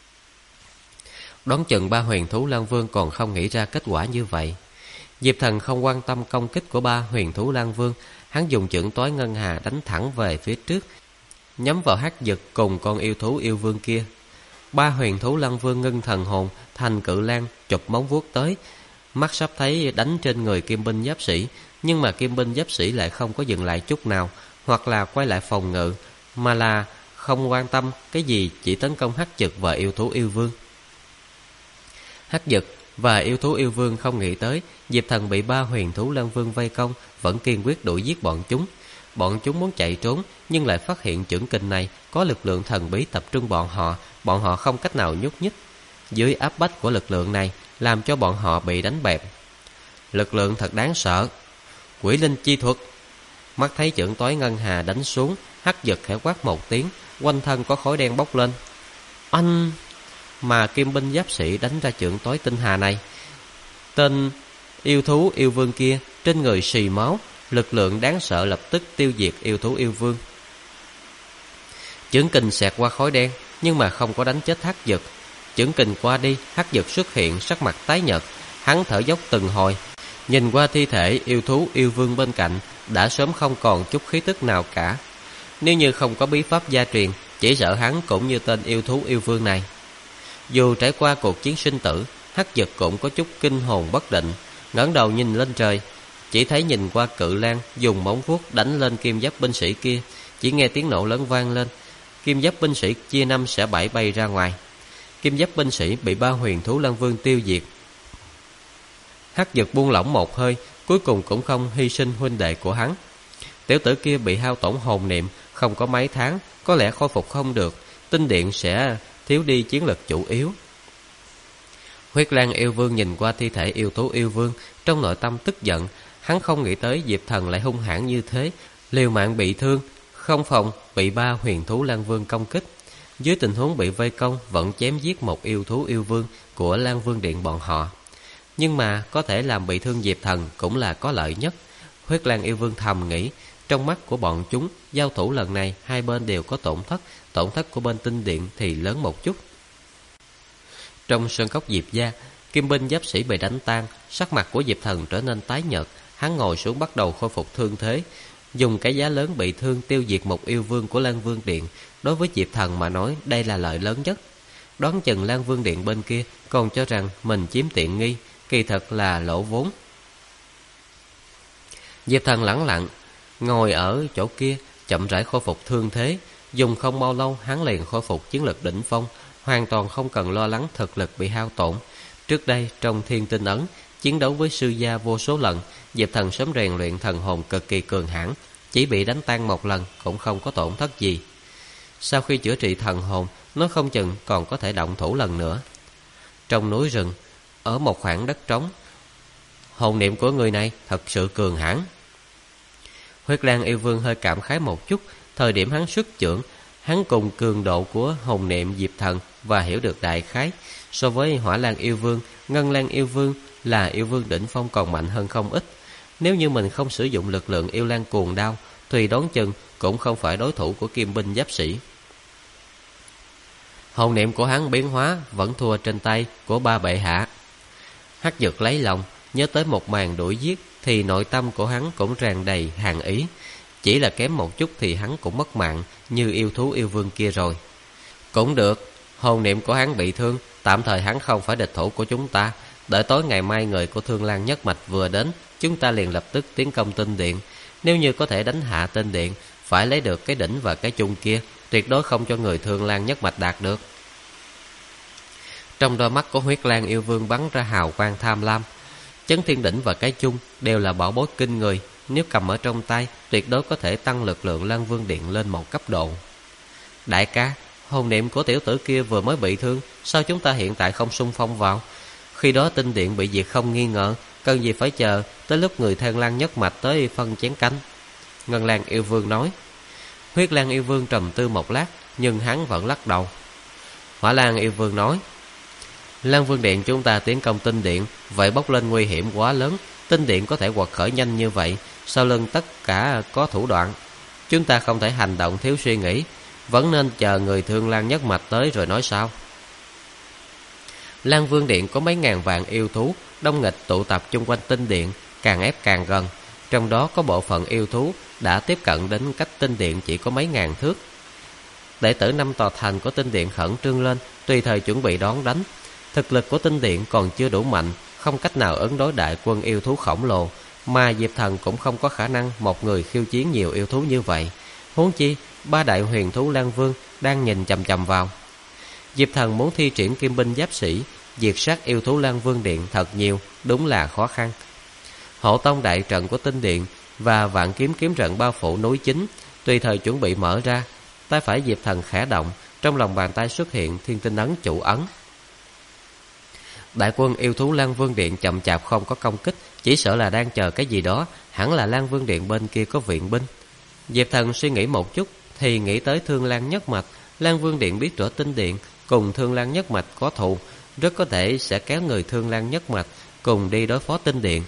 Đoán chừng 3 huyền thú Lang Vương còn không nghĩ ra kết quả như vậy. Diệp Thần không quan tâm công kích của 3 huyền thú Lang Vương, hắn dùng chưởng toái ngân hà đánh thẳng về phía trước, nhắm vào Hắc Dực cùng con yêu thú yêu vương kia. 3 huyền thú Lang Vương ngưng thần hồn thành cự lang, chụp móng vuốt tới. Mắt sắp thấy đánh trên người kim binh giáp sĩ, nhưng mà kim binh giáp sĩ lại không có dừng lại chút nào, hoặc là quay lại phòng ngự, mà là không quan tâm cái gì, chỉ tấn công Hắc Dực và yêu thú yêu vương. Hắc Dực và yêu thú yêu vương không nghĩ tới Diệp Thần bị 3 huyền thú Lang Vương vây công, vẫn kiên quyết đuổi giết bọn chúng. Bọn chúng muốn chạy trốn, nhưng lại phát hiện chưởng kình này có lực lượng thần bí tập trung bọn họ không cách nào nhúc nhích. Dưới áp bách của lực lượng này, làm cho bọn họ bị đánh bẹp. Lực lượng thật đáng sợ. Quỷ linh chi thuật. Mắt thấy chưởng toái ngân hà đánh xuống, Hắc Dực khẽ quát một tiếng, quanh thân có khói đen bốc lên. Anh! Mà kim binh giáp sĩ đánh ra chưởng toái tinh hà này, tên yêu thú yêu vương kia trên người xì máu, lực lượng đáng sợ lập tức tiêu diệt yêu thú yêu vương. Chưởng kình xẹt qua khói đen, nhưng mà không có đánh chết Hắc Dực. Chưởng kình qua đi, Hắc Dực xuất hiện sắc mặt tái nhợt, hắn thở dốc từng hồi, nhìn qua thi thể yêu thú yêu vương bên cạnh, đã sớm không còn chút khí tức nào cả. Nếu như không có bí pháp gia truyền, chỉ sợ hắn cũng như tên yêu thú yêu vương này. Dù trải qua cuộc chiến sinh tử, Hắc Dực cũng có chút kinh hồn bất định, ngẩng đầu nhìn lên trời, chỉ thấy nhìn qua cự lang dùng móng vuốt đánh lên kim giáp binh sĩ kia, chỉ nghe tiếng nổ lớn vang lên, kim giáp binh sĩ chia 5 xẻ 7 bay ra ngoài. Kim giáp binh sĩ bị 3 huyền thú Lang Vương tiêu diệt. Hắc Dực buông lỏng một hơi, cuối cùng cũng không hy sinh huynh đệ của hắn. Tiểu tử kia bị hao tổn hồn niệm, không có mấy tháng, có lẽ khôi phục không được, tinh điện sẽ thiếu đi chiến lực chủ yếu. Huyết lang yêu vương nhìn qua thi thể yêu thú yêu vương, trong nội tâm tức giận. Hắn không nghĩ tới Diệp Thần lại hung hãn như thế, liều mạng bị thương, không phòng bị 3 huyền thú Lang Vương công kích. Dưới tình huống bị vây công, vẫn chém giết một yêu thú yêu vương của Lang Vương Điện bọn họ. Nhưng mà có thể làm bị thương Diệp Thần cũng là có lợi nhất. Huyết lang yêu vương thầm nghĩ, trong mắt của bọn chúng, giao thủ lần này hai bên đều có tổn thất của bên tinh điện thì lớn một chút. Trong sơn cốc Diệp gia, kim binh giáp sĩ bị đánh tan, sắc mặt của Diệp Thần trở nên tái nhợt. Hắn ngồi xuống bắt đầu khôi phục thương thế, dùng cái giá lớn bị thương tiêu diệt một yêu vương của Lang Vương Điện. Đối với Diệp Thần mà nói, đây là lợi lớn nhất. Đoán chừng Lang Vương Điện bên kia còn cho rằng mình chiếm tiện nghi, kỳ thật là lỗ vốn. Diệp Thần lẳng lặng ngồi ở chỗ kia, chậm rãi khôi phục thương thế. Dùng không bao lâu, hắn liền khôi phục chiến lực đỉnh phong, hoàn toàn không cần lo lắng thực lực bị hao tổn. Trước đây trong Thiên Tinh Ấn, chiến đấu với sư gia vô số lần, Diệp Thần sớm rèn luyện thần hồn cực kỳ cường hãn, chỉ bị đánh tan một lần cũng không có tổn thất gì. Sau khi chữa trị thần hồn, nó không chừng còn có thể động thủ lần nữa. Trong núi rừng, ở một khoảng đất trống, hồn niệm của người này thật sự cường hãn. Huyết lang yêu vương hơi cảm khái một chút. Thời điểm hắn xuất chưởng, Hắn cùng cường độ của hồn niệm Diệp Thần và hiểu được đại khái, so với Hỏa Lan yêu vương, Ngân Lan yêu vương là yêu vương đỉnh phong còn mạnh hơn không ít. Nếu như mình không sử dụng lực lượng yêu lan cuồng đao thì đoán chừng cũng không phải đối thủ của kim binh giáp sĩ. Hồn niệm của hắn biến hóa vẫn thua trên tay của ba bệ hạ. Hắc Dược lấy lòng nhớ tới một màn đuổi giết thì nội tâm của hắn cũng tràn đầy hàn ý. Chỉ là kém một chút thì hắn cũng mất mạng như yêu thú yêu vương kia rồi. Cũng được, hồn niệm của hắn bị thương, tạm thời hắn không phải địch thủ của chúng ta. Đợi tối ngày mai người của Thương Lan Nhất Mạch vừa đến, chúng ta liền lập tức tiến công Tinh Điện. Nếu như có thể đánh hạ Tinh Điện, phải lấy được cái đỉnh và cái chung kia, tuyệt đối không cho người Thương Lan Nhất Mạch đạt được. Trong đôi mắt của Huyết Lan yêu vương bắn ra hào quang tham lam. Chấn Thiên Đỉnh và cái chung đều là bảo bối kinh người, nếu cầm ở trong tay tuyệt đối có thể tăng lực lượng Lan Vương Điện lên một cấp độ. Đại ca, hồn niệm của tiểu tử kia vừa mới bị thương, sao chúng ta hiện tại không xung phong vào? Khi đó Tinh Điện bị diệt không nghi ngờ, cần gì phải chờ tới lúc người Thương Lan Nhất Mạch tới phân chén canh. Ngân Lan yêu vương nói. Huyết Lan yêu vương trầm tư một lát, nhưng hắn vẫn lắc đầu. Hỏa Lan yêu vương nói, Lan Vương Điện chúng ta tiến công Tinh Điện, vậy bốc lên nguy hiểm quá lớn. Tinh Điện có thể quật khởi nhanh như vậy, sau lưng tất cả có thủ đoạn. Chúng ta không thể hành động thiếu suy nghĩ, vẫn nên chờ người Thương Lan Nhất Mạch tới rồi nói sao. Lan Vương Điện có mấy ngàn vạn yêu thú đông nghịch tụ tập chung quanh Tinh Điện, càng ép càng gần. Trong đó có bộ phận yêu thú đã tiếp cận đến cách Tinh Điện chỉ có mấy ngàn thước. Đệ tử 5 tòa thành của Tinh Điện khẩn trương lên, tùy thời chuẩn bị đón đánh. Thực lực của Tinh Điện còn chưa đủ mạnh, không cách nào ứng đối đại quân yêu thú khổng lồ, mà Diệp Thần cũng không có khả năng một người khiêu chiến nhiều yêu thú như vậy. Huống chi, ba đại huyền thú Lan Vương đang nhìn chằm chằm vào. Diệp Thần muốn thi triển kim binh giáp sĩ, diệt sát yêu thú Lan Vương Điện thật nhiều, đúng là khó khăn. Hộ tông đại trận của Tinh Điện và vạn kiếm kiếm trận bao phủ núi chính, tùy thời chuẩn bị mở ra. Tay phải Diệp Thần khẽ động, trong lòng bàn tay xuất hiện thiên tinh ấn chủ ấn. Đại quân yêu thú Lan Vương Điện chậm chạp không có công kích, chỉ sợ là đang chờ cái gì đó, hẳn là Lan Vương Điện bên kia có viện binh. Diệp Thần suy nghĩ một chút thì nghĩ tới Thương Lan Nhất Mạch. Lan Vương Điện biết rõ Tinh Điện cùng Thương Lan Nhất Mạch có thù, rất có thể sẽ kéo người Thương Lan Nhất Mạch cùng đi đối phó Tinh Điện.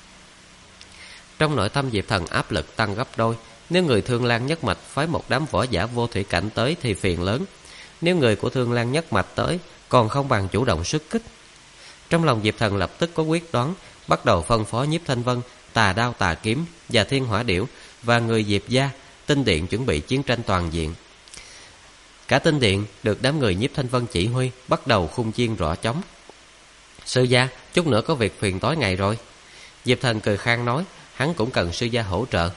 Trong nội tâm Diệp Thần áp lực tăng gấp đôi. Nếu người Thương Lan Nhất Mạch phái một đám võ giả vô thủy cảnh tới thì phiền lớn. Nếu người của Thương Lan Nhất Mạch tới, còn không bằng chủ động xuất kích. Trong lòng Diệp Thần lập tức có quyết đoán, bắt đầu phân phó Nhiếp Thanh Vân, Tà Đao Tà Kiếm và Thiên Hỏa Điểu và người Diệp gia, Tinh Điện chuẩn bị chiến tranh toàn diện. Cả Tinh Điện được đám người Nhiếp Thanh Vân chỉ huy, bắt đầu khung chiên rõ trống. Sư gia, chút nữa có việc phiền tối ngày rồi. Diệp Thần cười khang nói, hắn cũng cần sư gia hỗ trợ.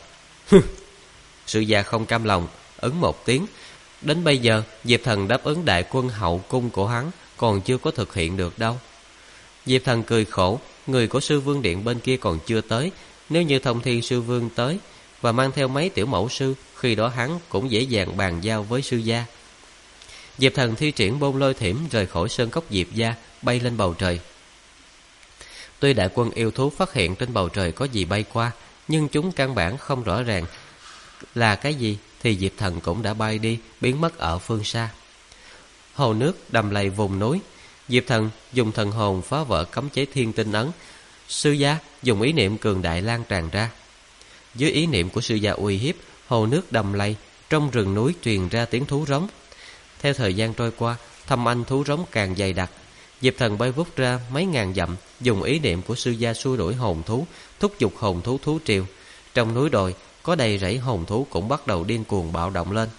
Sư gia không cam lòng, ứng một tiếng. Đến bây giờ, Diệp Thần đáp ứng đại quân hậu cung của hắn còn chưa có thực hiện được đâu. Diệp Thần cười khổ, người của Sư Vương Điện bên kia còn chưa tới. Nếu như Thông Thiên Sư Vương tới và mang theo mấy tiểu mẫu sư, khi đó hắn cũng dễ dàng bàn giao với sư gia. Diệp Thần thi triển Bôn Lôi Thiểm rời khỏi sơn cốc Diệp gia, bay lên bầu trời. Tuy đại quân yêu thú phát hiện trên bầu trời có gì bay qua, nhưng chúng căn bản không rõ ràng là cái gì, thì Diệp Thần cũng đã bay đi, biến mất ở phương xa. Hồ nước đầm lầy vùng núi. Diệp Thần dùng thần hồn phá vỡ cấm chế thiên tinh ấn. Sư gia dùng ý niệm cường đại lan tràn ra. Dưới ý niệm của sư gia uy hiếp, hồ nước đầm lầy trong rừng núi truyền ra tiếng thú rống. Theo thời gian trôi qua, thâm anh thú rống càng dày đặc. Diệp Thần bay vút ra mấy ngàn dặm, dùng ý niệm của sư gia xua đuổi hồn thú, thúc giục hồn thú thú triều. Trong núi đồi có đầy rẫy hồn thú cũng bắt đầu điên cuồng bạo động lên.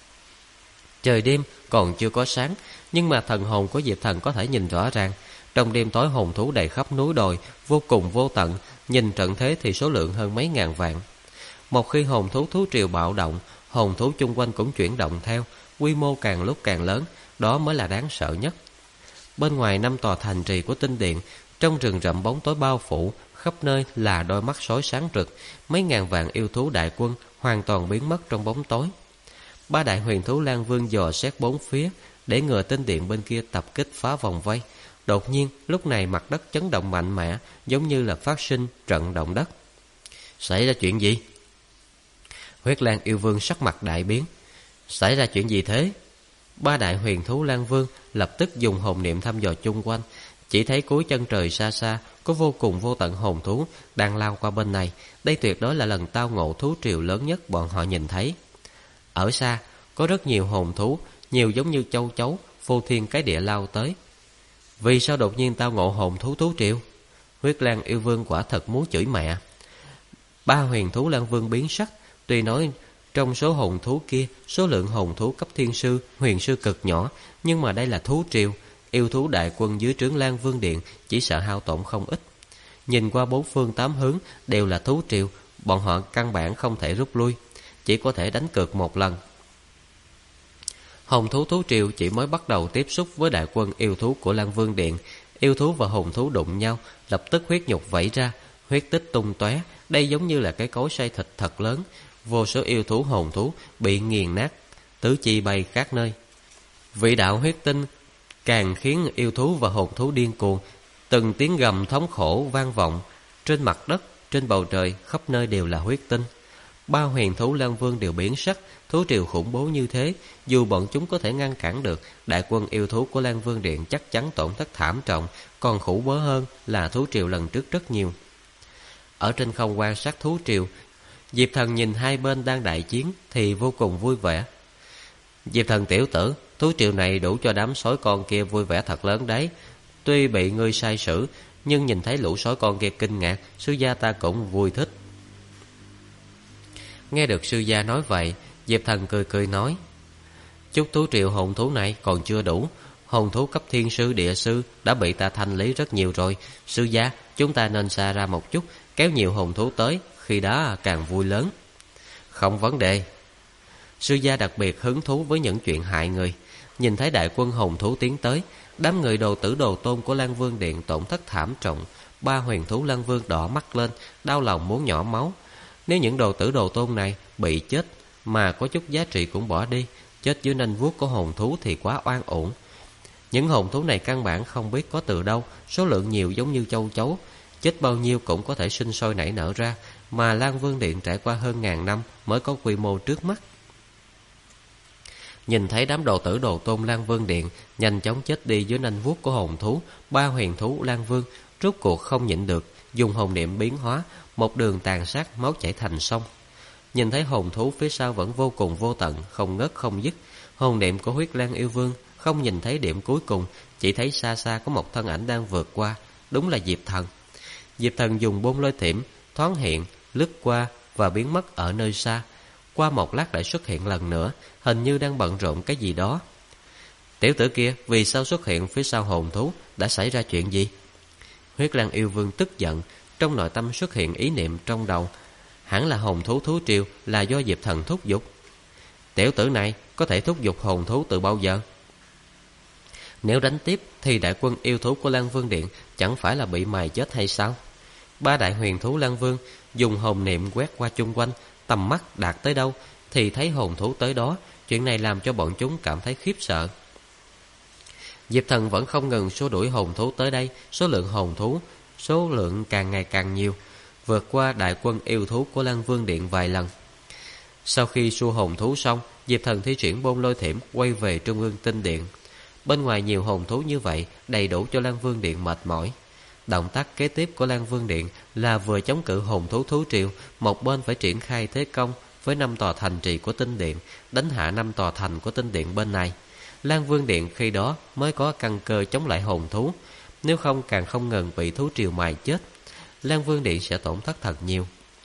Trời đêm còn chưa có sáng, nhưng mà thần hồn của Diệp Thần có thể nhìn rõ ràng. Trong đêm tối hồn thú đầy khắp núi đồi, vô cùng vô tận. Nhìn trận thế thì số lượng hơn mấy ngàn vạn. Một khi hồn thú thú triều bạo động, hồn thú chung quanh cũng chuyển động theo, quy mô càng lúc càng lớn. Đó mới là đáng sợ nhất. Bên ngoài 5 tòa thành trì của Tinh Điện, trong rừng rậm bóng tối bao phủ, khắp nơi là đôi mắt sói sáng rực. Mấy ngàn vạn yêu thú đại quân hoàn toàn biến mất trong bóng tối. Ba đại huyền thú Lan Vương dò xét bốn phía để ngừa Tinh Điện bên kia tập kích phá vòng vây. Đột nhiên lúc này mặt đất chấn động mạnh mẽ, giống như là phát sinh trận động đất. Xảy ra chuyện gì? Huyết Lan yêu vương sắc mặt đại biến. Xảy ra chuyện gì thế? Ba đại huyền thú Lang Vương lập tức dùng hồn niệm thăm dò chung quanh. Chỉ thấy cuối chân trời xa xa có vô cùng vô tận hồn thú đang lao qua bên này. Đây tuyệt đối là lần tao ngộ thú triều lớn nhất bọn họ nhìn thấy. Ở xa có rất nhiều hồn thú, nhiều giống như châu chấu, phô thiên cái địa lao tới. Vì sao đột nhiên tao ngộ hồn thú thú triều? Huyết Lang yêu vương quả thật muốn chửi mẹ. Ba huyền thú Lang Vương biến sắc. Tuy nói trong số hồn thú kia, số lượng hồn thú cấp thiên sư, huyền sư cực nhỏ, nhưng mà đây là thú triều. Yêu thú đại quân dưới trướng Lang Vương Điện chỉ sợ hao tổn không ít. Nhìn qua bốn phương tám hướng đều là thú triều, bọn họ căn bản không thể rút lui, chỉ có thể đánh cược một lần. Hồn thú thú triều chỉ mới bắt đầu tiếp xúc với đại quân yêu thú của Lang Vương Điện. Yêu thú và hồn thú đụng nhau, lập tức huyết nhục vẩy ra, huyết tích tung tóe. Đây giống như là cái cối xay thịt thật lớn. Vô số yêu thú hồn thú bị nghiền nát, tứ chi bay các nơi. Vị đạo huyết tinh càng khiến yêu thú và hồn thú điên cuồng. Từng tiếng gầm thống khổ vang vọng. Trên mặt đất, trên bầu trời, khắp nơi đều là huyết tinh. Ba huyền thú Lang Vương đều biến sắc. Thú triều khủng bố như thế, dù bọn chúng có thể ngăn cản được, đại quân yêu thú của Lang Vương Điện chắc chắn tổn thất thảm trọng. Còn khủng bố hơn là thú triều lần trước rất nhiều. Ở trên không quan sát thú triều, Diệp Thần nhìn hai bên đang đại chiến thì vô cùng vui vẻ. Diệp Thần tiểu tử, thú triều này đủ cho đám sói con kia vui vẻ thật lớn đấy. Tuy bị ngươi sai sử, nhưng nhìn thấy lũ sói con kia kinh ngạc, sư gia ta cũng vui thích. Nghe được sư gia nói vậy, Diệp Thần cười cười nói: chút thú triều hồn thú này còn chưa đủ. Hồn thú cấp thiên sư địa sư đã bị ta thanh lý rất nhiều rồi. Sư gia, chúng ta nên xa ra một chút, kéo nhiều hồn thú tới, khi đó càng vui lớn. Không vấn đề. Sư gia đặc biệt hứng thú với những chuyện hại người. Nhìn thấy đại quân hồn thú tiến tới, đám người đồ tử đồ tôn của Lang Vương Điện tổn thất thảm trọng. Ba huyền thú Lang Vương đỏ mắt lên, đau lòng muốn nhỏ máu. Nếu những đồ tử đồ tôn này bị chết mà có chút giá trị cũng bỏ đi, chết dưới nanh vuốt của hồn thú thì quá oan uổng. Những hồn thú này căn bản không biết có từ đâu, số lượng nhiều giống như châu chấu, chết bao nhiêu cũng có thể sinh sôi nảy nở ra, mà Lang Vương Điện trải qua hơn ngàn năm mới có quy mô trước mắt. Nhìn thấy đám đồ tử đồ tôn Lang Vương Điện nhanh chóng chết đi dưới nanh vuốt của hồn thú, ba huyền thú Lang Vương rốt cuộc không nhịn được, dùng hồn niệm biến hóa, một đường tàn sát, máu chảy thành sông. Nhìn thấy hồn thú phía sau vẫn vô cùng vô tận, không ngớt không dứt. Hồn niệm của Huyết Lang yêu vương không nhìn thấy điểm cuối cùng, chỉ thấy xa xa có một thân ảnh đang vượt qua, đúng là Diệp Thần. Diệp Thần dùng bôn lôi thiểm thoáng hiện, lướt qua và biến mất ở nơi xa. Qua một lát lại xuất hiện lần nữa, hình như đang bận rộn cái gì đó. Tiểu tử kia vì sao xuất hiện phía sau hồn thú? Đã xảy ra chuyện gì? Huyết Lang yêu vương tức giận, trong nội tâm xuất hiện ý niệm trong đầu, hẳn là hồn thú thú triều là do Diệp Thần thúc giục. Tiểu tử này có thể thúc giục hồn thú từ bao giờ? Nếu đánh tiếp thì đại quân yêu thú của Lang Vương Điện chẳng phải là bị mài chết hay sao? Ba đại huyền thú Lang Vương dùng hồn niệm quét qua chung quanh, tầm mắt đạt tới đâu thì thấy hồn thú tới đó. Chuyện này làm cho bọn chúng cảm thấy khiếp sợ. Diệp Thần vẫn không ngừng xua đuổi hồn thú tới đây. Số lượng hồn thú số lượng càng ngày càng nhiều, vượt qua đại quân yêu thú của Lang Vương Điện vài lần. Sau khi xua hồn thú xong, Diệp Thần thi triển bôn lôi thiểm quay về trung ương tinh điện. Bên ngoài nhiều hồn thú như vậy đầy đủ cho Lang Vương Điện mệt mỏi. Động tác kế tiếp của Lang Vương Điện là vừa chống cự hồn thú thú triều, một bên phải triển khai thế công với 5 tòa thành trì của tinh điện, đánh hạ 5 tòa thành của tinh điện bên này. Lang Vương Điện khi đó mới có căn cơ chống lại hồn thú, nếu không càng không ngừng bị thú triều mài chết. Lang Vương Điện sẽ tổn thất thật nhiều.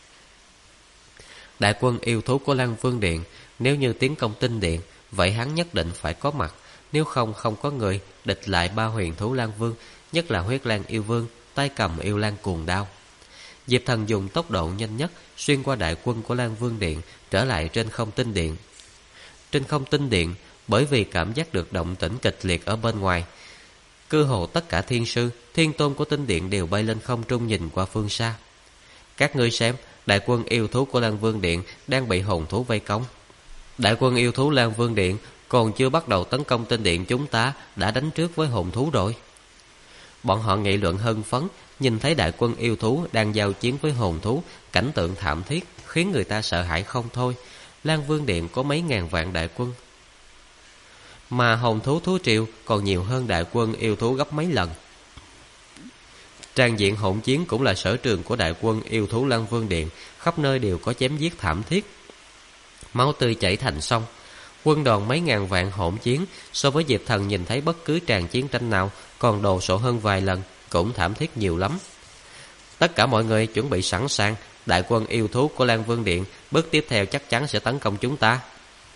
Đại quân yêu thú của Lang Vương Điện nếu như tiến công tinh điện, vậy hắn nhất định phải có mặt, nếu không không có người địch lại ba huyền thú Lang Vương, nhất là Huyết Lang yêu vương tay cầm yêu lang cuồng đao. Diệp Thần dùng tốc độ nhanh nhất xuyên qua đại quân của Lang Vương Điện, trở lại trên không tinh điện. Trên không tinh điện, bởi vì cảm giác được động tĩnh kịch liệt ở bên ngoài, cơ hồ tất cả thiên sư, thiên tôn của tinh điện đều bay lên không trung nhìn qua phương xa. Các ngươi xem, đại quân yêu thú của Lang Vương Điện đang bị hồn thú vây công. Đại quân yêu thú Lang Vương Điện còn chưa bắt đầu tấn công tinh điện chúng ta đã đánh trước với hồn thú rồi. Bọn họ nghị luận hưng phấn, nhìn thấy đại quân yêu thú đang giao chiến với hồn thú, cảnh tượng thảm thiết khiến người ta sợ hãi không thôi. Lan Vương Điện có mấy ngàn vạn đại quân, mà hồn thú thú triều còn nhiều hơn đại quân yêu thú gấp mấy lần. Tràn diện hỗn chiến cũng là sở trường của đại quân yêu thú Lan Vương Điện, khắp nơi đều có chém giết thảm thiết, máu tươi chảy thành sông. Quân đoàn mấy ngàn vạn hỗn chiến so với Diệp Thần nhìn thấy bất cứ tràn chiến tranh nào còn đồ sộ hơn vài lần, cũng thảm thiết nhiều lắm. Tất cả mọi người chuẩn bị sẵn sàng, đại quân yêu thú của Lan Vương Điện bước tiếp theo chắc chắn sẽ tấn công chúng ta.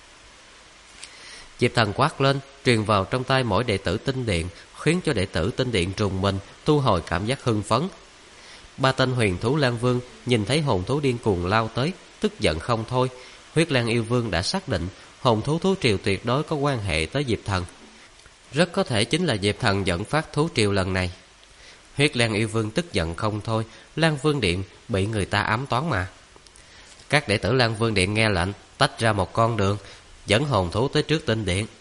Diệp Thần quát lên, truyền vào trong tai mỗi đệ tử tinh điện, khiến cho đệ tử tinh điện trùng mình, thu hồi cảm giác hưng phấn. Ba tên huyền thú Lan Vương nhìn thấy hồn thú điên cuồng lao tới, tức giận không thôi. Huyết Lan yêu vương đã xác định hồn thú thú triều tuyệt đối có quan hệ tới Diệp Thần, rất có thể chính là Diệp Thần dẫn phát thú triều lần này. Huyết Lan yêu vương tức giận không thôi, Lan Vương Điện bị người ta ám toán mà. Các đệ tử Lan Vương Điện nghe lệnh, tách ra một con đường, dẫn hồn thú tới trước tinh điện.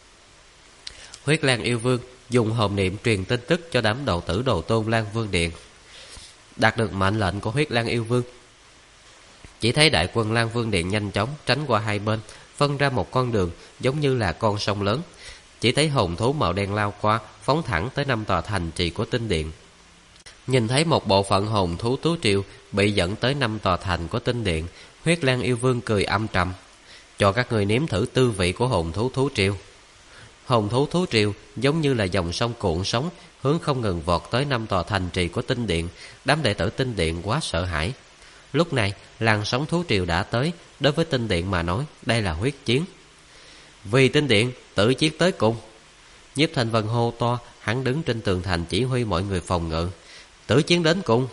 Huyết Lan yêu vương dùng hồn niệm truyền tin tức cho đám đầu tử đồ tôn Lan Vương Điện. Đạt được mệnh lệnh của Huyết Lan yêu vương, chỉ thấy đại quân Lan Vương Điện nhanh chóng tránh qua hai bên, phân ra một con đường giống như là con sông lớn. Chỉ thấy hồn thú màu đen lao qua, phóng thẳng tới 5 tòa thành trì của tinh điện. Nhìn thấy một bộ phận hồn thú thú triều bị dẫn tới 5 tòa thành của tinh điện, Huyết Lan yêu vương cười âm trầm, cho các người nếm thử tư vị của hồn thú thú triều. Hồn thú thú triều giống như là dòng sông cuộn sóng, hướng không ngừng vọt tới 5 tòa thành trì của tinh điện. Đám đệ tử tinh điện quá sợ hãi. Lúc này làn sóng thú triều đã tới, đối với tinh điện mà nói đây là huyết chiến. Vì tinh điện tự chiến tới cùng. Nhiếp Thanh Vân hô to, hắn đứng trên tường thành chỉ huy mọi người phòng ngự. Tử chiến đến cùng.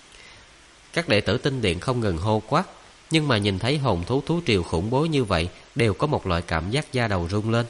Các đệ tử tinh điện không ngừng hô quát, nhưng mà nhìn thấy hồn thú thú triều khủng bố như vậy, đều có một loại cảm giác da đầu rung lên.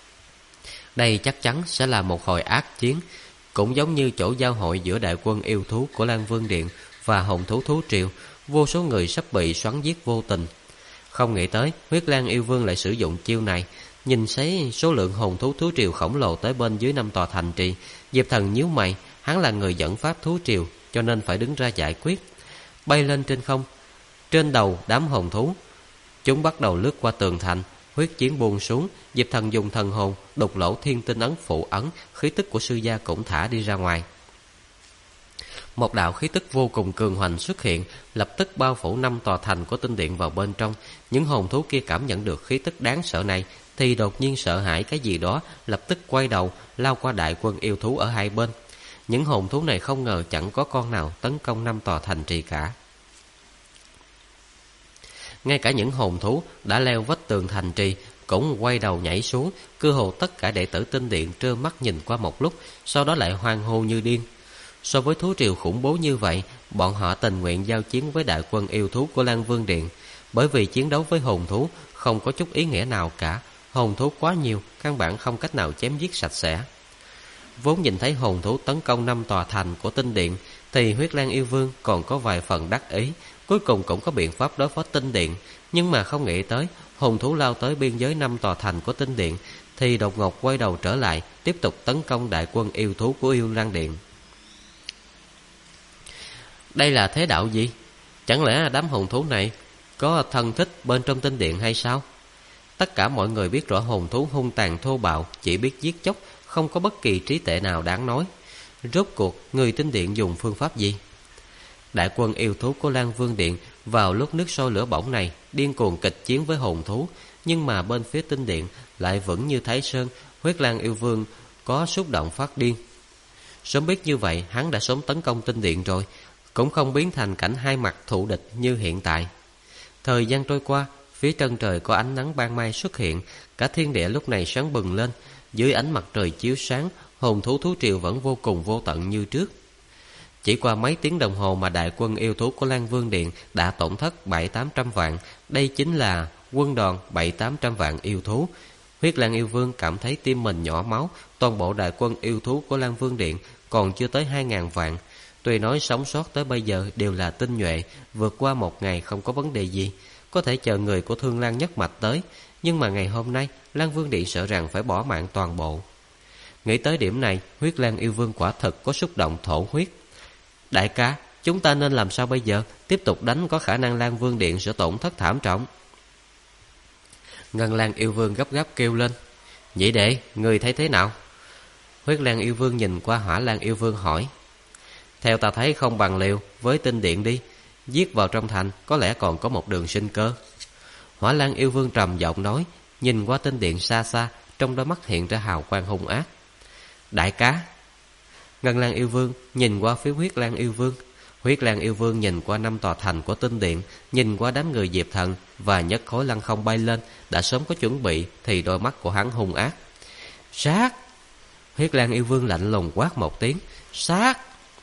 Đây chắc chắn sẽ là một hồi ác chiến, cũng giống như chỗ giao hội giữa đại quân yêu thú của Lan Vương Điện và hồn thú thú triều, vô số người sắp bị xoắn giết vô tình. Không nghĩ tới Huyết Lan yêu vương lại sử dụng chiêu này. Nhìn thấy số lượng hồn thú thú triều khổng lồ tới bên dưới 5 tòa thành trì, Diệp Thần nhíu mày, hắn là người dẫn pháp thú triều, cho nên phải đứng ra giải quyết. Bay lên trên không, trên đầu đám hồn thú, chúng bắt đầu lướt qua tường thành. Huyết chiến buông xuống, Diệp Thần dùng thần hồn đục lỗ thiên tinh ấn phụ ấn, khí tức của sư gia cũng thả đi ra ngoài. Một đạo khí tức vô cùng cường hoành xuất hiện, lập tức bao phủ 5 tòa thành của tinh điện vào bên trong. Những hồn thú kia cảm nhận được khí tức đáng sợ này thì đột nhiên sợ hãi cái gì đó, lập tức quay đầu lao qua đại quân yêu thú ở hai bên. Những hồn thú này không ngờ chẳng có con nào tấn công 5 tòa thành trì cả. Ngay cả những hồn thú đã leo vách tường thành trì cũng quay đầu nhảy xuống. Cơ hồ tất cả đệ tử tinh điện trơ mắt nhìn qua một lúc, sau đó lại hoan hô như điên. So với thú triều khủng bố như vậy, bọn họ tình nguyện giao chiến với đại quân yêu thú của Lan Vương Điện, bởi vì chiến đấu với hồn thú không có chút ý nghĩa nào cả. Hồn thú quá nhiều, căn bản không cách nào chém giết sạch sẽ. Vốn nhìn thấy hồn thú tấn công 5 tòa thành của tinh điện thì Huyết Lan yêu vương còn có vài phần đắc ý, cuối cùng cũng có biện pháp đối phó tinh điện. Nhưng mà không nghĩ tới hồn thú lao tới biên giới 5 tòa thành của tinh điện thì đột ngột quay đầu trở lại, tiếp tục tấn công đại quân yêu thú của Yêu Lan Điện. Đây là thế đạo gì? Chẳng lẽ đám hồn thú này có thân thích bên trong tinh điện hay sao? Tất cả mọi người biết rõ hồn thú hung tàn thô bạo, chỉ biết giết chóc, không có bất kỳ trí tuệ nào đáng nói. Rốt cuộc người tinh điện dùng phương pháp gì? Đại quân yêu thú của Lan Vương Điện vào lúc nước sôi lửa bỏng này điên cuồng kịch chiến với hồn thú, nhưng mà bên phía tinh điện lại vững như Thái Sơn. Huyết Lan yêu vương có xúc động phát điên. Sớm biết như vậy, hắn đã sớm tấn công tinh điện rồi, cũng không biến thành cảnh hai mặt thù địch như hiện tại. Thời gian trôi qua, phía chân trời có ánh nắng ban mai xuất hiện, cả thiên địa lúc này sáng bừng lên. Dưới ánh mặt trời chiếu sáng, hồn thú thú triều vẫn vô cùng vô tận như trước. Chỉ qua mấy tiếng đồng hồ mà đại quân yêu thú của Lan Vương Điện đã tổn thất 700-800 vạn. Đây chính là quân đoàn 700-800 vạn yêu thú. Huyết Lan yêu vương cảm thấy tim mình nhỏ máu. Toàn bộ đại quân yêu thú của Lan Vương Điện còn chưa tới 2.000 vạn. Tuy nói sống sót tới bây giờ đều là tinh nhuệ, vượt qua một ngày không có vấn đề gì, có thể chờ người của Thương Lan nhất mạch tới. Nhưng mà ngày hôm nay Lan Vương Điện sợ rằng phải bỏ mạng toàn bộ. Nghĩ tới điểm này, Huyết Lan yêu vương quả thật có xúc động thổ huyết. Đại ca, chúng ta nên làm sao bây giờ? Tiếp tục đánh có khả năng Lan Vương Điện sẽ tổn thất thảm trọng. Ngân Lang yêu vương gấp gáp kêu lên: Nhị đệ, người thấy thế nào? Huyết Lang yêu vương nhìn qua Hỏa Lang yêu vương hỏi: Theo ta thấy không bằng liều với tinh điện đi. Giết vào trong thành có lẽ còn có một đường sinh cơ. Hỏa Lang yêu vương trầm giọng nói, nhìn qua tinh điện xa xa, trong đôi mắt hiện ra hào quang hung ác. Đại cá. Ngân Lang yêu vương nhìn qua phía Huyết Lang yêu vương. Huyết Lang yêu vương nhìn qua 5 tòa thành của tinh điện, nhìn qua đám người Diệp Thần và nhất khối lăng không bay lên, đã sớm có chuẩn bị thì đôi mắt của hắn hung ác. Sát! Huyết Lang yêu vương lạnh lùng quát một tiếng. Sát!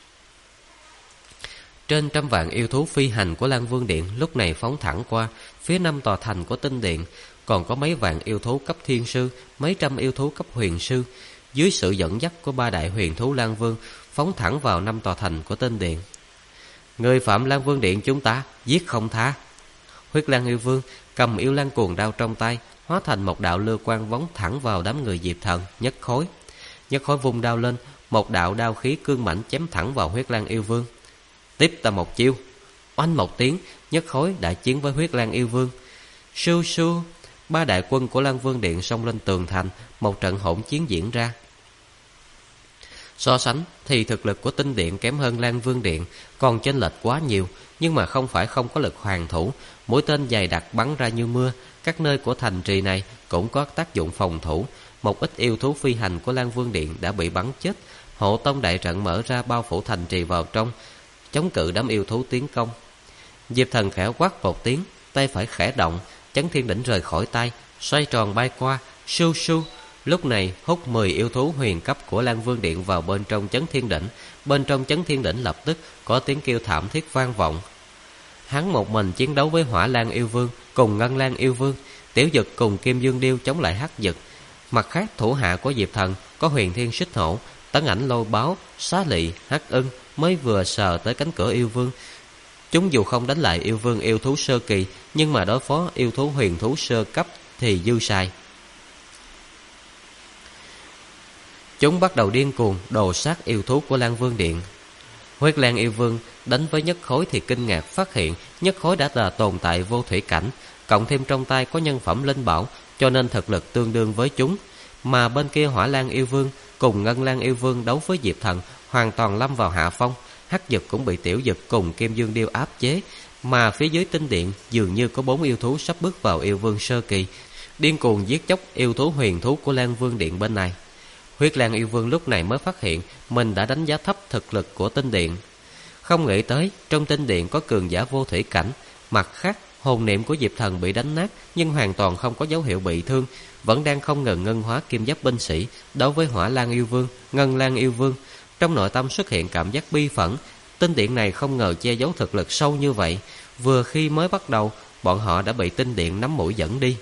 Trên trăm vạn yêu thú phi hành của Lan Vương Điện lúc này phóng thẳng qua phía 5 tòa thành của tinh điện, còn có mấy vạn yêu thú cấp thiên sư, mấy trăm yêu thú cấp huyền sư, dưới sự dẫn dắt của 3 đại huyền thú Lan Vương, phóng thẳng vào 5 tòa thành của tinh điện. Người phạm Lan Vương Điện chúng ta giết không tha. Huyết Lang yêu vương cầm yêu lan cuồng đao trong tay, hóa thành một đạo lưu quang phóng thẳng vào đám người Diệp Thần. Nhất khối vung đao lên, một đạo đao khí cương mãnh chém thẳng vào Huyết Lang yêu vương. Tiếp ta một chiêu. Oanh một tiếng, Nhất khối đại chiến với Huyết Lang yêu vương. Sưu sưu, 3 đại quân của Lan Vương Điện xông lên tường thành, một trận hỗn chiến diễn ra. So sánh thì thực lực của tinh điện kém hơn Lan Vương Điện, còn chênh lệch quá nhiều, nhưng mà không phải không có lực hoàn thủ. Mũi tên dày đặc bắn ra như mưa, các nơi của thành trì này cũng có tác dụng phòng thủ. Một ít yêu thú phi hành của Lan Vương Điện đã bị bắn chết. Hộ tông đại trận mở ra bao phủ thành trì vào trong, chống cự đám yêu thú tiến công. Diệp Thần khẽ quát một tiếng, tay phải khẽ động, Chấn Thiên Đỉnh rời khỏi tay, xoay tròn bay qua, sưu sưu. Lúc này hút 10 yêu thú huyền cấp của Lan Vương Điện vào bên trong Chấn Thiên Đỉnh. Bên trong Chấn Thiên Đỉnh lập tức có tiếng kêu thảm thiết vang vọng. Hắn một mình chiến đấu với Hỏa Lang yêu vương cùng Ngân Lang yêu vương, Tiểu Dực cùng Kim Dương Điêu chống lại Hắc Dực. Mặt khác thủ hạ của Diệp Thần có Huyền Thiên Xích Hổ, Tấn Ảnh Lôi Báo, Xá Lị, Hắc Ưng mới vừa sờ tới cánh cửa yêu vương. Chúng dù không đánh lại yêu vương yêu thú sơ kỳ, nhưng mà đối phó yêu thú huyền thú sơ cấp thì dư xài. Chúng bắt đầu điên cuồng đồ sát yêu thú của Lan Vương Điện. Huyết Lang yêu vương đánh với Nhất khối thì kinh ngạc phát hiện Nhất khối đã là tồn tại vô thủy cảnh, cộng thêm trong tay có nhân phẩm linh bảo, cho nên thực lực tương đương với chúng. Mà bên kia Hỏa Lang yêu vương cùng Ngân Lang yêu vương đấu với Diệp Thần hoàn toàn lâm vào hạ phong. Hắc Dực cũng bị Tiểu Dực cùng Kim Dương Điêu áp chế. Mà phía dưới tinh điện dường như có 4 yêu thú sắp bước vào yêu vương sơ kỳ, điên cuồng giết chóc yêu thú huyền thú của Lan Vương Điện bên này. Huyết Lang yêu vương lúc này mới phát hiện mình đã đánh giá thấp thực lực của tinh điện. Không nghĩ tới trong tinh điện có cường giả vô thủy cảnh. Mặt khác hồn niệm của Diệp Thần bị đánh nát, nhưng hoàn toàn không có dấu hiệu bị thương, vẫn đang không ngừng ngân hóa kim giáp binh sĩ đối với Hỏa Lang yêu vương, Ngân Lang yêu vương. Trong nội tâm xuất hiện cảm giác bi phẫn. Tinh điện này không ngờ che giấu thực lực sâu như vậy. Vừa khi mới bắt đầu, bọn họ đã bị tinh điện nắm mũi dẫn đi.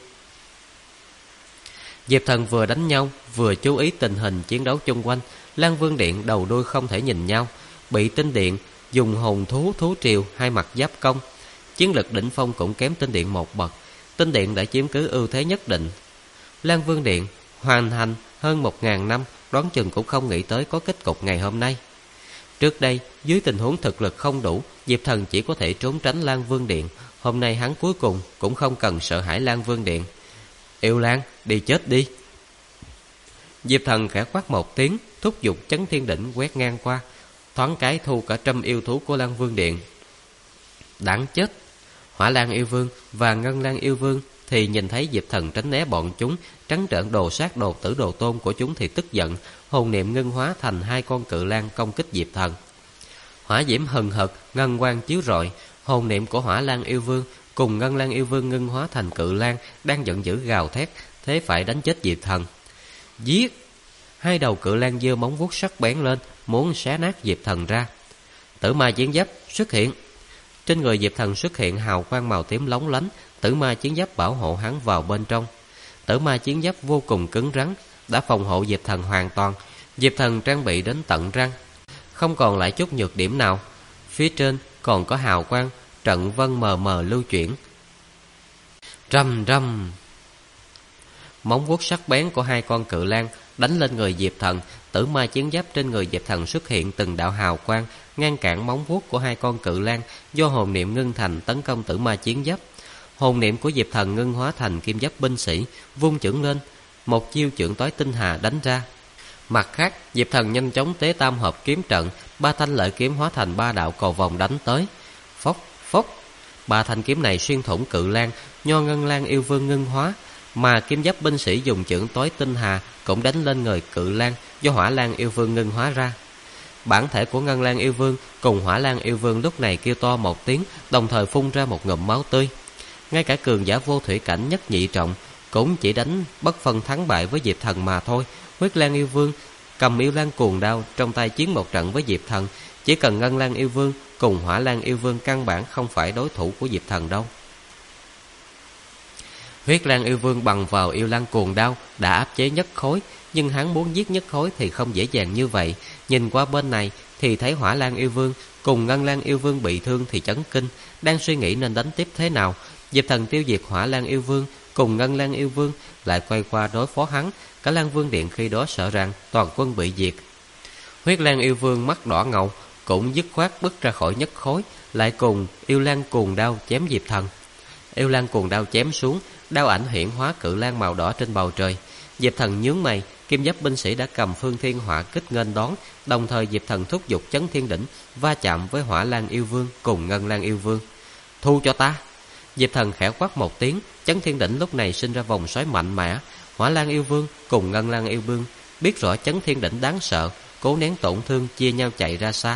Diệp Thần vừa đánh nhau vừa chú ý tình hình chiến đấu chung quanh. Lan Vương Điện đầu đuôi không thể nhìn nhau, bị tinh điện dùng hồn thú thú triều hai mặt giáp công. Chiến lực đỉnh phong cũng kém tinh điện một bậc. Tinh điện đã chiếm cứ ưu thế nhất định. Lan Vương Điện hoàn thành hơn 1000 năm, đoán chừng cũng không nghĩ tới có kết cục ngày hôm nay. Trước đây dưới tình huống thực lực không đủ, Diệp Thần chỉ có thể trốn tránh Lan Vương Điện. Hôm nay hắn cuối cùng cũng không cần sợ hãi Lan Vương Điện. Yêu Lan, đi chết đi. Diệp Thần khẽ quát một tiếng, thúc giục Chấn Thiên Đỉnh quét ngang qua, thoáng cái thu cả trăm yêu thú của Lan Vương Điện. Đáng chết. Hỏa Lang yêu vương và Ngân Lang yêu vương thì nhìn thấy Diệp Thần tránh né bọn chúng, trắng trợn đồ sát đồ tử đồ tôn của chúng thì tức giận, hồn niệm ngưng hóa thành 2 con cự lang công kích Diệp Thần. Hỏa diễm hừng hực, ngân quang chiếu rọi, hồn niệm của Hỏa Lang yêu vương cùng Ngân Lang yêu vương ngưng hóa thành cự lang đang giận dữ gào thét, thế phải đánh chết Diệp Thần. Giết! 2 đầu cự lang giơ móng vuốt sắc bén lên, muốn xé nát Diệp Thần ra. Tử ma chiến giáp xuất hiện. Trên người Diệp Thần xuất hiện hào quang màu tím lóng lánh, tử ma chiến giáp bảo hộ hắn vào bên trong. Tử ma chiến giáp vô cùng cứng rắn, đã phòng hộ Diệp Thần hoàn toàn. Diệp Thần trang bị đến tận răng, không còn lại chút nhược điểm nào. Phía trên còn có hào quang trận vân mờ mờ lưu chuyển. Rầm rầm. Móng vuốt sắc bén của 2 con cự lang đánh lên người Diệp Thần. Tử ma chiến giáp trên người Diệp Thần xuất hiện từng đạo hào quang ngăn cản móng vuốt của 2 con cự lang do hồn niệm ngưng thành tấn công tử ma chiến giáp. Hồn niệm của Diệp Thần ngưng hóa thành kim giáp binh sĩ, vung chưởng lên, một chiêu chưởng tối tinh hà đánh ra. Mặt khác, Diệp Thần nhanh chóng tế tam hợp kiếm trận, 3 thanh lợi kiếm hóa thành 3 đạo cầu vòng đánh tới. Phốc, phốc, 3 thanh kiếm này xuyên thủng cự lang, nho ngân lang yêu vương ngưng hóa, mà kim giáp binh sĩ dùng chưởng tối tinh hà cũng đánh lên người cự lang do hỏa lang yêu vương ngưng hóa ra. Bản thể của ngân lang yêu vương cùng hỏa lang yêu vương lúc này kêu to một tiếng, đồng thời phun ra một ngụm máu tươi. Ngay cả cường giả vô thủy cảnh nhất nhị trọng cũng chỉ đánh bất phân thắng bại với Diệp Thần mà thôi. Huyết lang yêu vương cầm yêu lang cuồng đao trong tay chiến một trận với Diệp Thần, chỉ cần ngân lang yêu vương cùng hỏa lang yêu vương căn bản không phải đối thủ của Diệp Thần đâu. Huyết lang yêu vương bằng vào yêu lang cuồng đao đã áp chế Nhất Khối, nhưng hắn muốn giết Nhất Khối thì không dễ dàng như vậy. Nhìn qua bên này thì thấy hỏa lang yêu vương cùng ngân lang yêu vương bị thương thì chấn kinh, đang suy nghĩ nên đánh tiếp thế nào. Diệp Thần tiêu diệt hỏa lang yêu vương cùng ngân lang yêu vương, lại quay qua đối phó hắn. Cả Lang Vương Điện khi đó sợ rằng toàn quân bị diệt. Huyết lang yêu vương mắt đỏ ngầu cũng dứt khoát bước ra khỏi Nhất Khối, lại cùng yêu lang cuồng đao chém Diệp Thần. Yêu lang cuồng đao chém xuống, đao ảnh hiển hóa cự lang màu đỏ trên bầu trời. Diệp Thần nhướng mày, kim giáp binh sĩ đã cầm phương thiên hỏa kích nghênh đón, đồng thời Diệp Thần thúc giục chấn thiên đỉnh va chạm với hỏa lang yêu vương cùng ngân lang yêu vương. Thu cho ta! Diệp Thần khẽ quát một tiếng, chấn thiên đỉnh lúc này sinh ra vòng xoáy mạnh mẽ. Hỏa lang yêu vương cùng ngân lang yêu vương biết rõ chấn thiên đỉnh đáng sợ, cố nén tổn thương chia nhau chạy ra xa.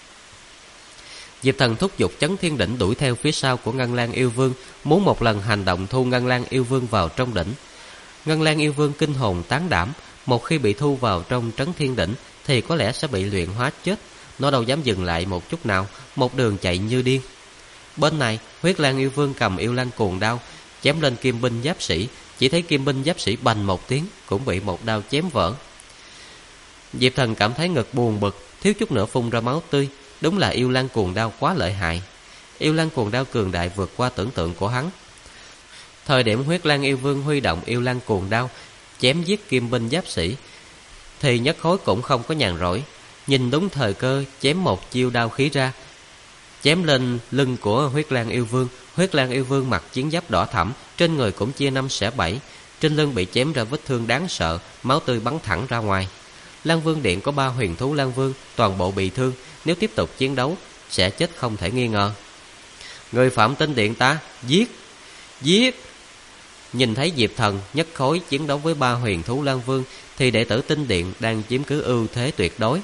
Diệp Thần thúc giục chấn thiên đỉnh đuổi theo phía sau của ngân lang yêu vương, muốn một lần hành động thu ngân lang yêu vương vào trong đỉnh. Ngân lang yêu vương kinh hồn tán đảm, một khi bị thu vào trong trấn thiên đỉnh thì có lẽ sẽ bị luyện hóa chết. Nó đâu dám dừng lại một chút nào, một đường chạy như điên. Bên này, huyết lang yêu vương cầm yêu lang cuồng đao chém lên kim binh giáp sĩ, chỉ thấy kim binh giáp sĩ bành một tiếng cũng bị một đao chém vỡ. Diệp Thần cảm thấy ngực buồn bực, thiếu chút nữa phun ra máu tươi. Đúng là yêu lang cuồng đao quá lợi hại. Yêu lang cuồng đao cường đại vượt qua tưởng tượng của hắn. Thời điểm huyết lang yêu vương huy động yêu lang cuồng đao chém giết kim binh giáp sĩ thì Nhất Khối cũng không có nhàn rỗi, nhìn đúng thời cơ chém một chiêu đao khí ra, chém lên lưng của huyết lang yêu vương. Huyết lang yêu vương mặc chiến giáp đỏ thẫm, trên người cũng chia 5 xẻ 7, trên lưng bị chém ra vết thương đáng sợ, máu tươi bắn thẳng ra ngoài. Lang Vương Điện có 3 huyền thú lang vương toàn bộ bị thương, nếu tiếp tục chiến đấu sẽ chết không thể nghi ngờ. Người phạm tinh điện ta, giết! Giết! Nhìn thấy Diệp Thần, Nhất Khối chiến đấu với 3 huyền thú lang vương thì đệ tử tinh điện đang chiếm cứ ưu thế tuyệt đối.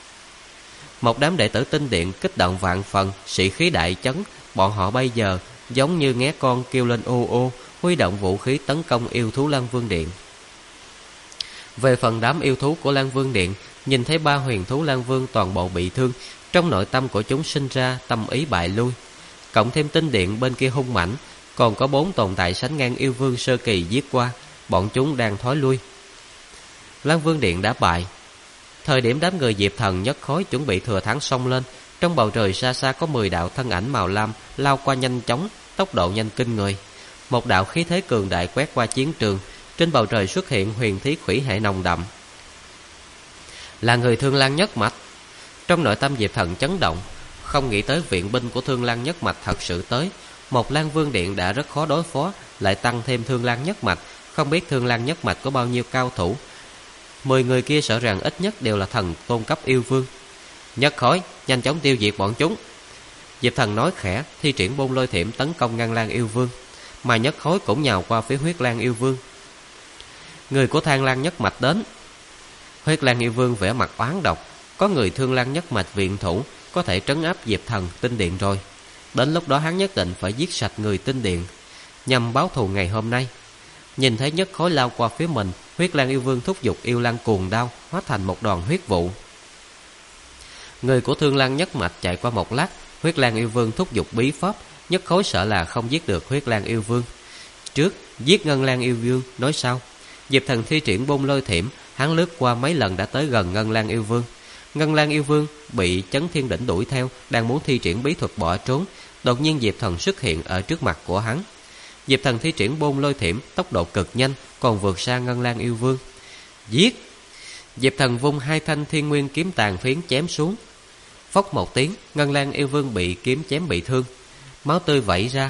Một đám đệ tử tinh điện kích động vạn phần, sĩ khí đại chấn. Bọn họ bây giờ giống như nghé con kêu lên ô ô, huy động vũ khí tấn công yêu thú Lang Vương Điện. Về phần đám yêu thú của Lang Vương Điện, nhìn thấy 3 huyền thú Lang Vương toàn bộ bị thương, trong nội tâm của chúng sinh ra tâm ý bại lui. Cộng thêm tinh điện bên kia hung mãnh, còn có 4 tồn tại sánh ngang yêu vương sơ kỳ giết qua, bọn chúng đang thối lui. Lang Vương Điện đã bại. Thời điểm đám người Diệp Thần, Nhất Khối chuẩn bị thừa thắng xông lên, trong bầu trời xa xa có 10 đạo thân ảnh màu lam lao qua nhanh chóng, tốc độ nhanh kinh người. Một đạo khí thế cường đại quét qua chiến trường, trên bầu trời xuất hiện huyền khí thủy hệ nồng đậm. Là người Thương Lang Nhất Mạch. Trong nội tâm Diệp Thần chấn động, không nghĩ tới viện binh của Thương Lang Nhất Mạch thật sự tới. Một Lang Vương Điện đã rất khó đối phó, lại tăng thêm Thương Lang Nhất Mạch, không biết Thương Lang Nhất Mạch có bao nhiêu cao thủ. 10 người kia sợ rằng ít nhất đều là thần tôn cấp yêu vương. Nhất Khối, nhanh chóng tiêu diệt bọn chúng. Diệp Thần nói khẽ, thi triển Bôn Lôi Thiểm tấn công ngân lang yêu vương, mà Nhất Khối cũng nhào qua phía huyết lang yêu vương. Người của Thang Lang Nhất Mạch đến. Huyết lang yêu vương vẻ mặt oán độc, có người Thương Lang Nhất Mạch viện thủ, có thể trấn áp Diệp Thần tinh điện rồi. Đến lúc đó hắn nhất định phải giết sạch người tinh điện, nhằm báo thù ngày hôm nay. Nhìn thấy Nhất Khối lao qua phía mình, huyết lang yêu vương thúc giục yêu lang cuồng đao hóa thành một đoàn huyết vụ. Người của Thương Lang Nhất Mạch chạy qua một lát, huyết lang yêu vương thúc giục bí pháp. Nhất Khối sợ là không giết được huyết lang yêu vương, trước giết ngân lang yêu vương nói sau. Diệp Thần thi triển Bôn Lôi Thiểm, hắn lướt qua mấy lần đã tới gần ngân lang yêu vương. Ngân lang yêu vương bị chấn thiên đỉnh đuổi theo, đang muốn thi triển bí thuật bỏ trốn. Đột nhiên Diệp Thần xuất hiện ở trước mặt của hắn. Diệp Thần thi triển Bôn Lôi Thiểm, tốc độ cực nhanh, còn vượt xa ngân lang yêu vương. Giết! Diệp Thần vung 2 thanh thiên nguyên kiếm tàn phiến chém xuống. Phốc một tiếng, ngân lang yêu vương bị kiếm chém bị thương, máu tươi vẩy ra.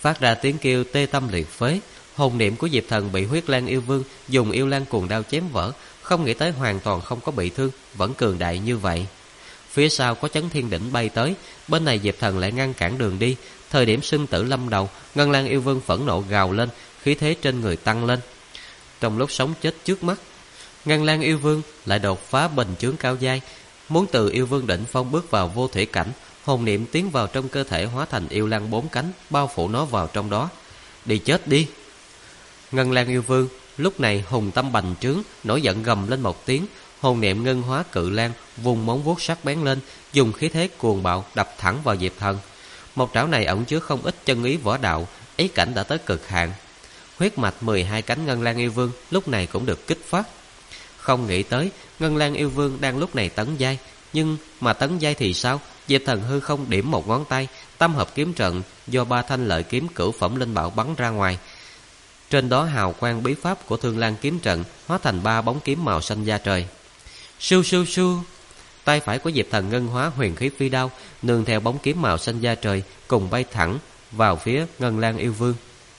phát ra tiếng kêu tê tâm liệt phế. Hồn niệm của Diệp Thần bị Huyết Lang yêu vương dùng yêu lang cuồng đao chém vỡ, không nghĩ tới hoàn toàn không có bị thương, vẫn cường đại như vậy. Phía sau có Chấn Thiên Đỉnh bay tới, bên này Diệp Thần lại ngăn cản đường đi. Thời điểm sinh tử lâm đầu, Ngân Lang yêu vương phẫn nộ gào lên, khí thế trên người tăng lên. Trong lúc sống chết trước mắt, Ngân Lang yêu vương lại đột phá bình chướng cao giai, muốn từ yêu vương đỉnh phong bước vào vô thủy cảnh. Hồn niệm tiến vào trong cơ thể hóa thành yêu lang 4 cánh, bao phủ nó vào trong đó. Đi chết đi! Ngân Lang yêu vương lúc này hùng tâm bành trướng, nổi giận gầm lên một tiếng. Hồn niệm ngân hóa cự lang, vùng móng vuốt sắc bén lên, dùng khí thế cuồng bạo đập thẳng vào Diệp Thần. Một trảo này ẩn chứa không ít chân ý võ đạo, ý cảnh đã tới cực hạn. Huyết mạch 12 cánh Ngân Lang yêu vương lúc này cũng được kích phát. Không nghĩ tới Ngân Lang yêu vương đang lúc này tấn giai, nhưng mà tấn giai thì sao? Diệp Thần hư không điểm một ngón tay, tam hợp kiếm trận do 3 thanh lợi kiếm cửu phẩm linh bảo bắn ra ngoài. Trên đó hào quang bí pháp của Thương Lang kiếm trận hóa thành 3 bóng kiếm màu xanh da trời. Sưu sưu sưu, tay phải của Diệp Thần ngân hóa huyền khí phi đao, nương theo bóng kiếm màu xanh da trời cùng bay thẳng vào phía Ngân Lang yêu vương.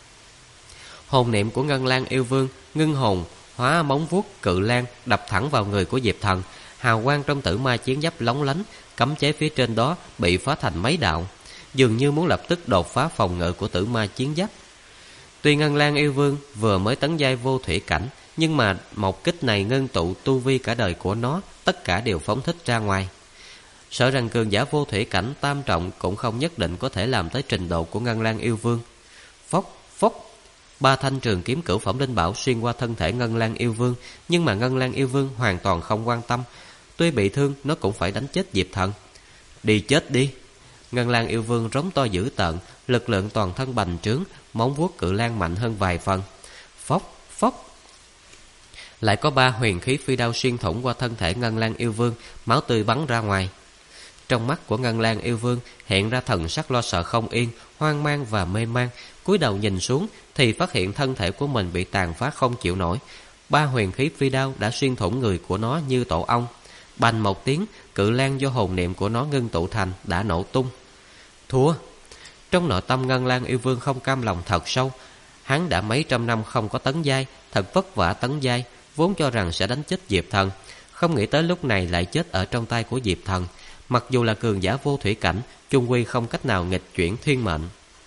Hồn niệm của Ngân Lang yêu vương ngưng hồn hóa móng vuốt cự lang đập thẳng vào người của Diệp Thần. Hào quang trong tử ma chiến giáp lóng lánh, cấm chế phía trên đó bị phá thành mấy đạo, dường như muốn lập tức đột phá phòng ngự của tử ma chiến giáp. Tuy Ngân Lang yêu vương vừa mới tấn giai vô thủy cảnh, nhưng mà một kích này ngưng tụ tu vi cả đời của nó, tất cả đều phóng thích ra ngoài. Sợ rằng cường giả vô thủy cảnh tam trọng cũng không nhất định có thể làm tới trình độ của Ngân Lang yêu vương. Phốc phốc, 3 thanh trường kiếm cửu phẩm linh bảo xuyên qua thân thể Ngân Lang yêu vương, nhưng mà Ngân Lang yêu vương hoàn toàn không quan tâm. Tuy bị thương, nó cũng phải đánh chết Diệp Thần. Đi chết đi! Ngân Lang yêu vương rống to dữ tợn, lực lượng toàn thân bành trướng, móng vuốt cự lang mạnh hơn vài phần. Phốc phốc, lại có 3 huyền khí phi đao xuyên thủng qua thân thể Ngân Lang yêu vương, máu tươi bắn ra ngoài. Trong mắt của Ngân Lang yêu vương hiện ra thần sắc lo sợ không yên, hoang mang và mê man. Cúi đầu nhìn xuống thì phát hiện thân thể của mình bị tàn phá không chịu nổi. 3 huyền khí phi đao đã xuyên thủng người của nó như tổ ong. Bành một tiếng, cự lang do hồn niệm của nó ngưng tụ thành đã nổ tung. Thua! Trong nội tâm Ngân Lang yêu vương không cam lòng thật sâu. Hắn đã mấy trăm năm không có tấn giai, thật vất vả tấn giai, vốn cho rằng sẽ đánh chết Diệp Thần, không nghĩ tới lúc này lại chết ở trong tay của Diệp Thần. Mặc dù là cường giả vô thủy cảnh, chung quy không cách nào nghịch chuyển thiên mệnh.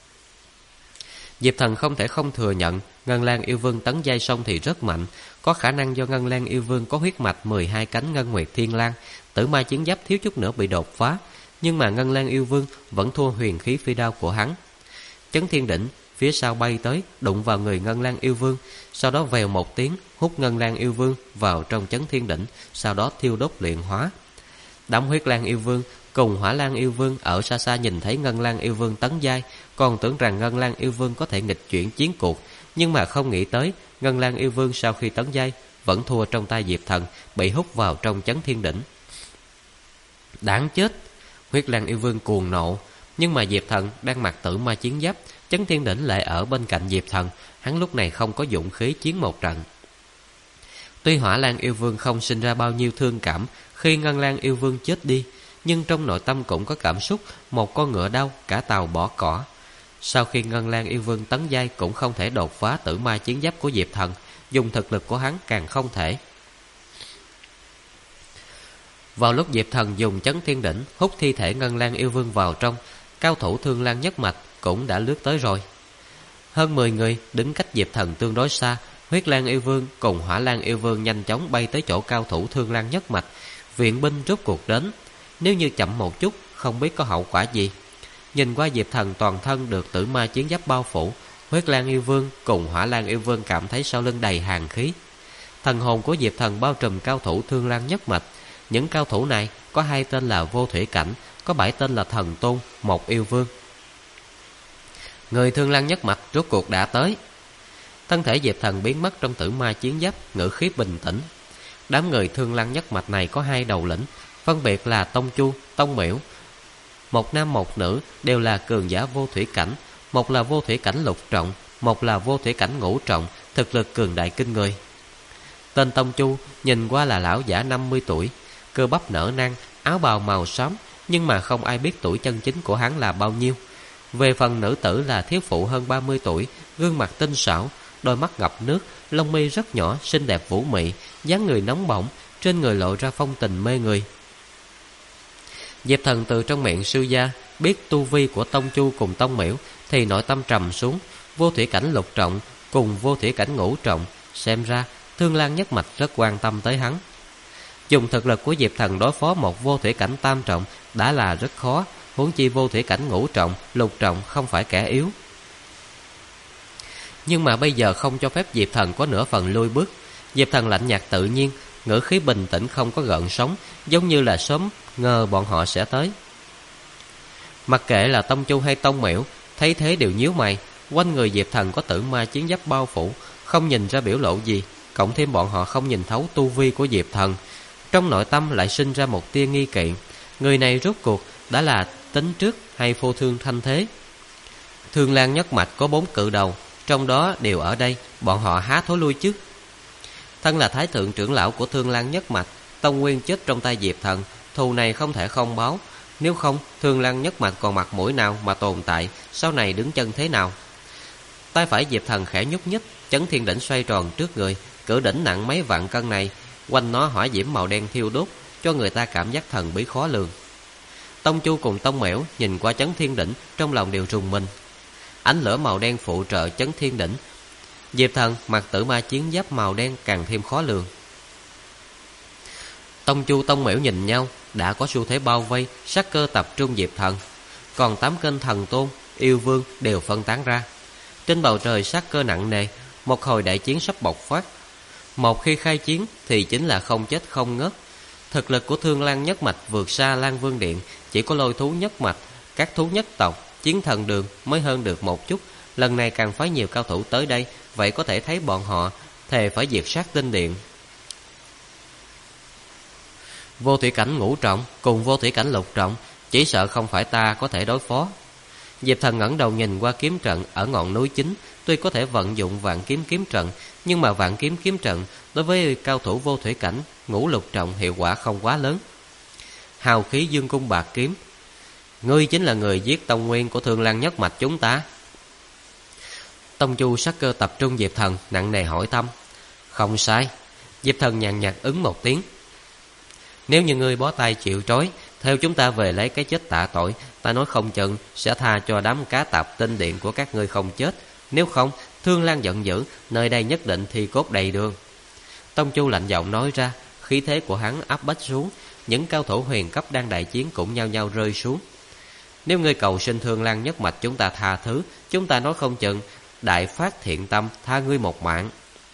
Diệp Thần không thể không thừa nhận Ngân Lang yêu vương tấn giai xong thì rất mạnh. Có khả năng do Ngân Lang yêu vương có huyết mạch 12 cánh Ngân Nguyệt Thiên Lang, tử ma chiến giáp thiếu chút nữa bị đột phá. Nhưng mà Ngân Lang yêu vương vẫn thua huyền khí phi đao của hắn. Chấn Thiên Đỉnh phía sau bay tới, đụng vào người Ngân Lang yêu vương, sau đó vèo một tiếng hút Ngân Lang yêu vương vào trong Chấn Thiên Đỉnh, sau đó thiêu đốt luyện hóa. Đám Huyết Lang yêu vương cùng Hỏa Lang yêu vương ở xa xa nhìn thấy Ngân Lang yêu vương tấn giai, còn tưởng rằng Ngân Lang yêu vương có thể nghịch chuyển chiến cuộc, nhưng mà không nghĩ tới Ngân Lang yêu vương sau khi tấn giai vẫn thua trong tay Diệp Thần, bị hút vào trong Chấn Thiên Đỉnh. Đáng chết! Huyết Lang yêu vương cuồng nộ, nhưng mà Diệp Thần đang mặc tử ma chiến giáp, Chấn Thiên Đỉnh lại ở bên cạnh Diệp Thần, hắn lúc này không có dũng khí chiến một trận. Tuy Hỏa Lang yêu vương không sinh ra bao nhiêu thương cảm khi Ngân Lang yêu vương chết đi, nhưng trong nội tâm cũng có cảm xúc một con ngựa đau cả tàu bỏ cỏ. Sau khi Ngân Lang yêu vương tấn giai cũng không thể đột phá tử ma chiến giáp của Diệp Thần, dùng thực lực của hắn càng không thể. Vào lúc Diệp Thần dùng Chấn Thiên Đỉnh hút thi thể Ngân Lang yêu vương vào trong, cao thủ Thương Lang nhất mạch cũng đã lướt tới rồi. Hơn 10 người đứng cách Diệp Thần tương đối xa. Huyết Lang yêu vương cùng Hỏa Lang yêu vương nhanh chóng bay tới chỗ cao thủ Thương Lang nhất mạch. Viện binh rốt cuộc đến, nếu như chậm một chút không biết có hậu quả gì. Nhìn qua Diệp Thần toàn thân được tử ma chiến giáp bao phủ, Huyết Lang yêu vương cùng Hỏa Lang yêu vương cảm thấy sau lưng đầy hàn khí. Thần hồn của Diệp Thần bao trùm cao thủ Thương Lang nhất mạch. Những cao thủ này có 2 tên là vô thủy cảnh, có 7 tên là thần tôn, 1 yêu vương. Người Thương Lang nhất mạch rốt cuộc đã tới. Thân thể Diệp Thần biến mất trong tử ma chiến giáp, ngữ khí bình tĩnh. Đám người Thương Lang nhất mạch này có 2 đầu lĩnh, phân biệt là Tông Chu, Tông Miễu. Một nam một nữ đều là cường giả vô thủy cảnh, một là vô thủy cảnh lục trọng, một là vô thủy cảnh ngũ trọng, thực lực cường đại kinh người. Tên Tông Chu nhìn qua là lão giả 50 tuổi, cơ bắp nở nang, áo bào màu xám, nhưng mà không ai biết tuổi chân chính của hắn là bao nhiêu. Về phần nữ tử là thiếu phụ hơn 30 tuổi, gương mặt tinh xảo, đôi mắt ngập nước, lông mi rất nhỏ, xinh đẹp vũ mị, dáng người nóng bỏng, trên người lộ ra phong tình mê người. Diệp Thần từ trong miệng sư gia biết tu vi của Tông Chu cùng Tông Miễu thì nội tâm trầm xuống. Vô thủy cảnh lục trọng cùng vô thủy cảnh ngũ trọng, xem ra Thương Lan Nhất Mạch rất quan tâm tới hắn. Dùng thực lực của Diệp Thần đối phó một vô thủy cảnh tam trọng đã là rất khó, huống chi vô thủy cảnh ngũ trọng, lục trọng không phải kẻ yếu. Nhưng mà bây giờ không cho phép Diệp Thần có nửa phần lui bước. Diệp Thần lạnh nhạt tự nhiên, ngữ khí bình tĩnh không có gợn sóng, giống như là sớm ngờ bọn họ sẽ tới. Mặc kệ là Tông Chu hay Tông Miễu, thấy thế đều nhíu mày. Quanh người Diệp Thần có tử ma chiến giáp bao phủ, không nhìn ra biểu lộ gì. Cộng thêm bọn họ không nhìn thấu tu vi của Diệp Thần, trong nội tâm lại sinh ra một tia nghi kỵ. Người này rốt cuộc đã là tính trước hay phô thương thanh thế? Thương Lan Nhất Mạch có 4 cự đầu, trong đó đều ở đây, bọn họ há thối lui chứ? Thân là thái thượng trưởng lão của Thương Lan Nhất Mạch, Tông Nguyên chết trong tay Diệp Thần, thù này không thể không báo. Nếu không, Thương Lan Nhất Mạch còn mặt mũi nào mà tồn tại, sau này đứng chân thế nào? Tay phải Diệp Thần khẽ nhúc nhích, chấn thiên đỉnh xoay tròn trước người. Cử đỉnh nặng mấy vạn cân này, quanh nó hỏa diễm màu đen thiêu đốt, cho người ta cảm giác thần bí khó lường. Tông Chu cùng Tông Miễu nhìn qua chấn thiên đỉnh, trong lòng đều rùng mình. Ánh lửa màu đen phụ trợ chấn thiên đỉnh. Diệp Thần mặc tử ma chiến giáp màu đen càng thêm khó lường. Tông Chu Tông Miễu nhìn nhau, đã có xu thế bao vây, sát cơ tập trung Diệp Thần. Còn 8 kênh thần tôn, yêu vương đều phân tán ra. Trên bầu trời sát cơ nặng nề, một hồi đại chiến sắp bộc phát. Một khi khai chiến thì chính là không chết không ngớt. Thực lực của Thương Lan Nhất Mạch vượt xa Lan Vương Điện, chỉ có Lôi Thú Nhất Mạch, các thú nhất tộc, Chiến Thần Đường mới hơn được một chút. Lần này càng phái nhiều cao thủ tới đây, vậy có thể thấy bọn họ thề phải diệt sát Tinh Điện. Vô thủy cảnh ngũ trọng cùng vô thủy cảnh lục trọng, chỉ sợ không phải ta có thể đối phó. Diệp Thần ngẩng đầu nhìn qua kiếm trận ở ngọn núi chính, tuy có thể vận dụng vạn kiếm kiếm trận, nhưng mà vạn kiếm kiếm trận đối với cao thủ vô thủy cảnh ngũ lục trọng hiệu quả không quá lớn. Hào khí dương cung bạc kiếm, ngươi chính là người giết Tông Nguyên của Thương Lan Nhất Mạch chúng ta? Tông Chu sắc cơ tập trung Diệp Thần, nặng nề hỏi thăm. Không sai. Diệp Thần nhàn nhạt ứng một tiếng. Nếu như ngươi bó tay chịu trói, theo chúng ta về lấy cái chết tạ tội, ta nói không chừng sẽ tha cho đám cá tạp Tinh Điện của các ngươi không chết. Nếu không, Thương Lan giận dữ, nơi đây nhất định thi cốt đầy đường. Tông Chu lạnh giọng nói ra, khí thế của hắn áp bách xuống, những cao thủ huyền cấp đang đại chiến cũng nhao nhao rơi xuống. Nếu ngươi cầu xin Thương Lan Nhất Mạch chúng ta tha thứ, chúng ta nói không chừng đại phát thiện tâm tha ngươi một mạng.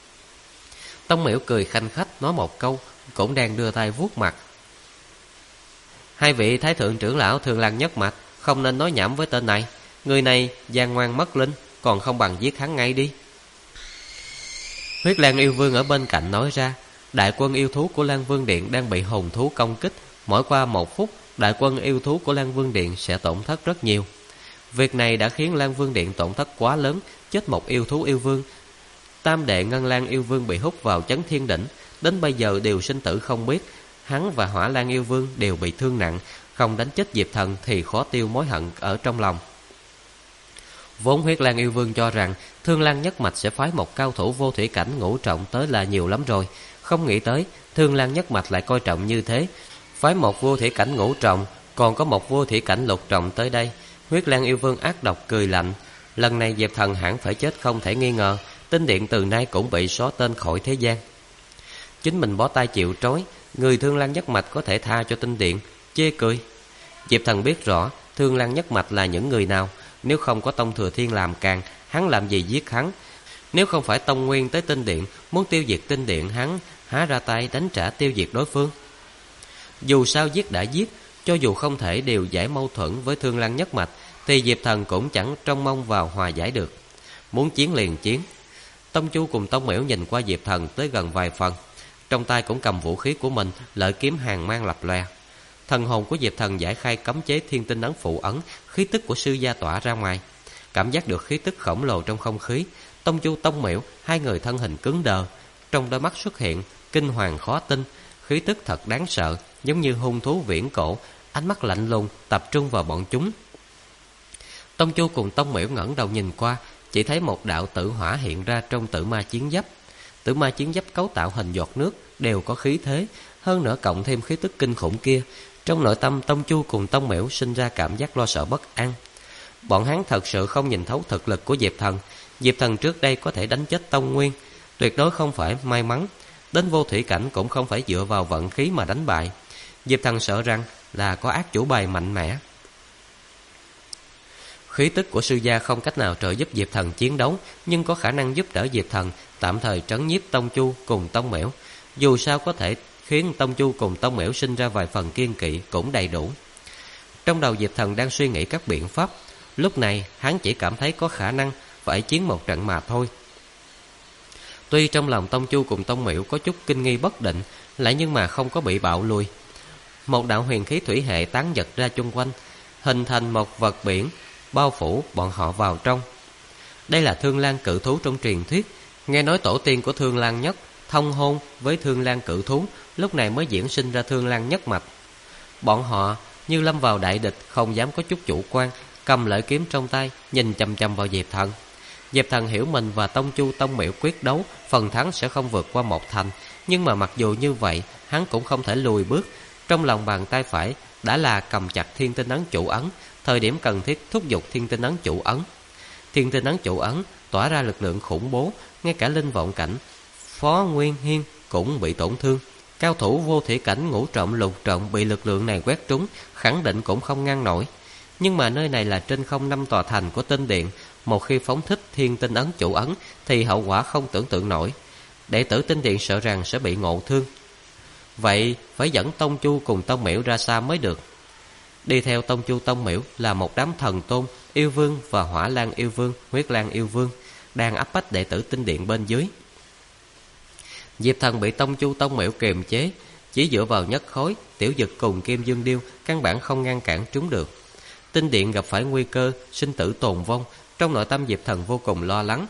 Tông Miễu cười khanh khách nói một câu, cũng đang đưa tay vuốt mặt. Hai vị thái thượng trưởng lão Thương Lan Nhất Mạch không nên nói nhảm với tên này. Người này gian ngoan mất linh, còn không bằng giết hắn ngay đi. Huyết Lan yêu vương ở bên cạnh nói ra, đại quân yêu thú của Lan Vương Điện đang bị hồn thú công kích. Mỗi qua 1 phút, đại quân yêu thú của Lan Vương Điện sẽ tổn thất rất nhiều. Việc này đã khiến Lan Vương Điện tổn thất quá lớn, chết một yêu thú yêu vương. Tam đệ Ngân Lan yêu vương bị hút vào chấn thiên đỉnh, đến bây giờ đều sinh tử không biết. Hắn và Hỏa Lan yêu vương đều bị thương nặng, không đánh chết Diệp Thần thì khó tiêu mối hận ở trong lòng. Vốn Huyết Lan yêu vương cho rằng Thương Lan Nhất Mạch sẽ phái một cao thủ vô thủy cảnh ngũ trọng tới là nhiều lắm rồi, không nghĩ tới Thương Lan Nhất Mạch lại coi trọng như thế, phái một vô thủy cảnh ngũ trọng, còn có một vô thủy cảnh lục trọng tới đây. Huyết Lan yêu vương ác độc cười lạnh, lần này Diệp Thần hẳn phải chết không thể nghi ngờ, Tinh Điện từ nay cũng bị xóa tên khỏi thế gian. Chính mình bó tay chịu trói, người Thương Lan Nhất Mạch có thể tha cho Tinh Điện? Chê cười. Diệp Thần biết rõ Thương Lan Nhất Mạch là những người nào, nếu không có Tông Thừa Thiên làm càng, hắn làm gì giết hắn? Nếu không phải Tông Nguyên tới Tinh Điện muốn tiêu diệt Tinh Điện, hắn há ra tay đánh trả tiêu diệt đối phương. Dù sao giết đã giết, cho dù không thể điều giải mâu thuẫn với Thương Lan Nhất Mạch, thì Diệp Thần cũng chẳng trông mong vào hòa giải được. Muốn chiến liền chiến. Tông Chu cùng Tông Miễu nhìn qua Diệp Thần tới gần vài phần, trong tay cũng cầm vũ khí của mình, lợi kiếm hàng mang lập lòe. Thần hồn của Diệp Thần giải khai cấm chế thiên tinh ấn phụ ấn, khí tức của sư gia tỏa ra ngoài. Cảm giác được khí tức khổng lồ trong không khí, Tông Chu Tông Miễu hai người thân hình cứng đờ, trong đôi mắt xuất hiện kinh hoàng khó tin, khí tức thật đáng sợ, giống như hung thú viễn cổ, ánh mắt lạnh lùng tập trung vào bọn chúng. Tông Chu cùng Tông Miểu ngẩng đầu nhìn qua, chỉ thấy một đạo tử hỏa hiện ra trong tử ma chiến giáp. Tử ma chiến giáp cấu tạo hình giọt nước, đều có khí thế, hơn nữa cộng thêm khí tức kinh khủng kia. Trong nội tâm Tông Chu cùng Tông Miểu sinh ra cảm giác lo sợ bất an. Bọn hắn thật sự không nhìn thấu thực lực của Diệp Thần. Diệp Thần trước đây có thể đánh chết Tông Nguyên, tuyệt đối không phải may mắn. Đến vô thủy cảnh cũng không phải dựa vào vận khí mà đánh bại. Diệp Thần sợ rằng là có ác chủ bài mạnh mẽ. Khí tức của sư gia không cách nào trợ giúp Diệp Thần chiến đấu, nhưng có khả năng giúp đỡ Diệp Thần tạm thời trấn nhiếp Tông Chu cùng Tông Miểu. Dù sao có thể khiến Tông Chu cùng Tông Miểu sinh ra vài phần kiên kỵ cũng đầy đủ. Trong đầu Diệp Thần đang suy nghĩ các biện pháp. Lúc này hắn chỉ cảm thấy có khả năng phải chiến một trận mà thôi. Tuy trong lòng Tông Chu cùng Tông Miểu có chút kinh nghi bất định, lại nhưng mà không có bị bạo lùi. Một đạo huyền khí thủy hệ tán giật ra chung quanh, hình thành một vật biển bao phủ bọn họ vào trong. Đây là Thương Lang cự thú trong truyền thuyết. Nghe nói tổ tiên của Thương Lang nhất thông hôn với Thương Lang cự thú, lúc này mới diễn sinh ra Thương Lang nhất mạch. Bọn họ như lâm vào đại địch, không dám có chút chủ quan, cầm lợi kiếm trong tay, nhìn chằm chằm vào Diệp Thần. Diệp Thần hiểu mình và Tông Chu Tông Miểu quyết đấu, phần thắng sẽ không vượt qua một thành. Nhưng mà mặc dù như vậy, hắn cũng không thể lùi bước. Trong lòng bàn tay phải đã là cầm chặt Thiên Tinh Ấn chủ ấn, thời điểm cần thiết thúc giục Thiên Tinh Ấn chủ ấn. Thiên Tinh Ấn chủ ấn tỏa ra lực lượng khủng bố, ngay cả linh vọng cảnh Phó Nguyên Hiên cũng bị tổn thương. Cao thủ vô thủy cảnh ngũ trọng lục trọng bị lực lượng này quét trúng, khẳng định cũng không ngăn nổi. Nhưng mà nơi này là trên không 5 tòa thành của Tinh Điện, một khi phóng thích Thiên Tinh Ấn chủ ấn thì hậu quả không tưởng tượng nổi. Đệ tử Tinh Điện sợ rằng sẽ bị ngộ thương. Vậy phải dẫn Tông Chu cùng Tông Miểu ra xa mới được. Đi theo Tông Chu Tông Miểu là một đám thần tôn, yêu vương và Hỏa Lan yêu vương, Huyết Lan yêu vương đang áp bách đệ tử Tinh Điện bên dưới. Diệp Thần bị Tông Chu Tông Miểu kiềm chế, chỉ dựa vào nhất khối, Tiểu Dực cùng Kim Dương Điêu căn bản không ngăn cản chúng được. Tinh Điện gặp phải nguy cơ sinh tử tồn vong, trong nội tâm Diệp Thần vô cùng lo lắng.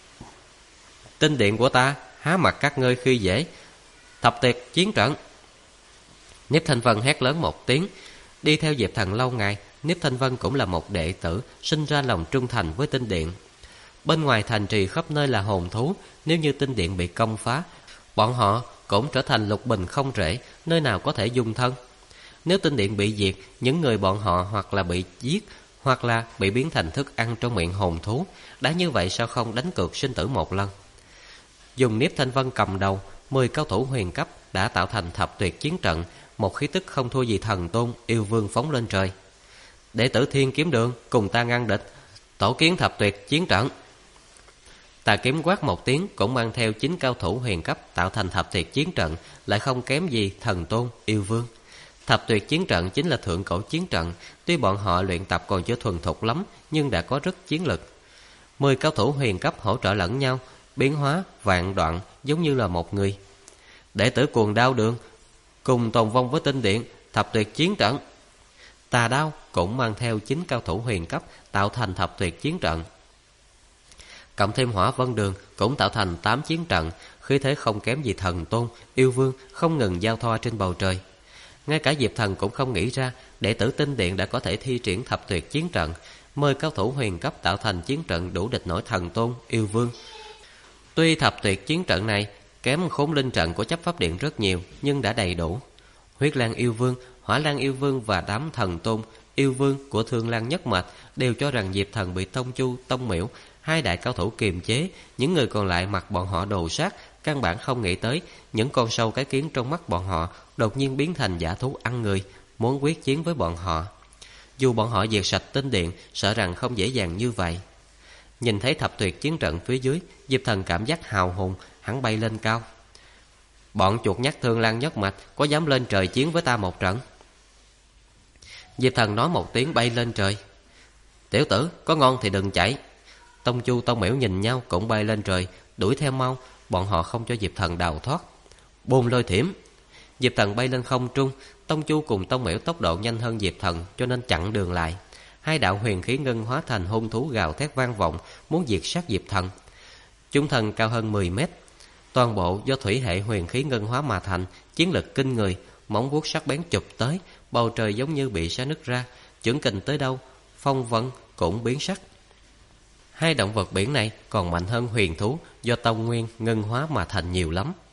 Tinh Điện của ta há mặt các ngươi khi dễ, thập tuyệt chiến trận. Niếp Thanh Vân hét lớn một tiếng. Đi theo Diệp Thần lâu ngày, Niếp Thanh Vân cũng là một đệ tử sinh ra lòng trung thành với Tinh Điện. Bên ngoài thành trì khắp nơi là hồn thú, nếu như Tinh Điện bị công phá, bọn họ cũng trở thành lục bình không rễ, nơi nào có thể dung thân. Nếu Tinh Điện bị diệt, những người bọn họ hoặc là bị giết, hoặc là bị biến thành thức ăn trong miệng hồn thú. Đã như vậy sao không đánh cược sinh tử một lần? Dùng Niếp Thanh Vân cầm đầu, 10 cao thủ huyền cấp đã tạo thành thập tuyệt chiến trận, một khí tức không thua gì thần tôn, yêu vương phóng lên trời. Đệ tử Thiên Kiếm Đường cùng ta ngăn địch, tổ kiến thập tuyệt chiến trận. Tà Kiếm quát một tiếng, cũng mang theo 9 cao thủ huyền cấp tạo thành thập tuyệt chiến trận, lại không kém gì thần tôn, yêu vương. Thập tuyệt chiến trận chính là thượng cổ chiến trận, tuy bọn họ luyện tập còn chưa thuần thục lắm, nhưng đã có rất chiến lực. 10 cao thủ huyền cấp hỗ trợ lẫn nhau, biến hóa vạn đoạn giống như là một người. Đệ tử Cuồng Đao Đường cùng tồn vong với Tinh Điện, thập tuyệt chiến trận. Tà Đao cũng mang theo 9 cao thủ huyền cấp tạo thành thập tuyệt chiến trận. Cộng thêm Hỏa Vân Đường cũng tạo thành 8 chiến trận, khí thế không kém gì thần tôn, yêu vương không ngừng giao thoa trên bầu trời. Ngay cả Diệp Thần cũng không nghĩ ra đệ tử Tinh Điện đã có thể thi triển thập tuyệt chiến trận. 10 cao thủ huyền cấp tạo thành chiến trận đủ địch nổi thần tôn, yêu vương. Tuy thập tuyệt chiến trận này kém Khốn Linh trận của Chấp Pháp Điện rất nhiều, nhưng đã đầy đủ. Huyết Lan yêu vương, Hỏa Lan yêu vương và đám thần tôn, yêu vương của Thương Lan nhất mạch đều cho rằng Diệp Thần bị Tông Chu, Tông Miểu, 2 đại cao thủ kiềm chế. Những người còn lại mặc bọn họ đồ sát, căn bản không nghĩ tới những con sâu cái kiến trong mắt bọn họ đột nhiên biến thành dã thú ăn người, muốn quyết chiến với bọn họ. Dù bọn họ diệt sạch Tinh Điện, sợ rằng không dễ dàng như vậy. Nhìn thấy thập tuyệt chiến trận phía dưới, Diệp Thần cảm giác hào hùng, hắn bay lên cao. Bọn chuột nhắt Thương Lan nhất mạch có dám lên trời chiến với ta một trận? Diệp Thần nói một tiếng bay lên trời. Tiểu tử, có ngon thì đừng chạy. Tông Chu Tông Miểu nhìn nhau cũng bay lên trời, đuổi theo mau, bọn họ không cho Diệp Thần đào thoát. Bôn lôi thiểm. Diệp Thần bay lên không trung, Tông Chu cùng Tông Miểu tốc độ nhanh hơn Diệp Thần, cho nên chặn đường lại. 2 đạo huyền khí ngân hóa thành hung thú gào thét vang vọng, muốn diệt sát Diệp Thần. Chúng thần cao hơn 10 mét, toàn bộ do thủy hệ huyền khí ngân hóa mà thành, chiến lực kinh người, móng vuốt sắc bén chụp tới, bầu trời giống như bị xé nứt ra, chưởng kình tới đâu phong vân cũng biến sắc. Hai động vật biển này còn mạnh hơn huyền thú do tông nguyên ngân hóa mà thành nhiều lắm.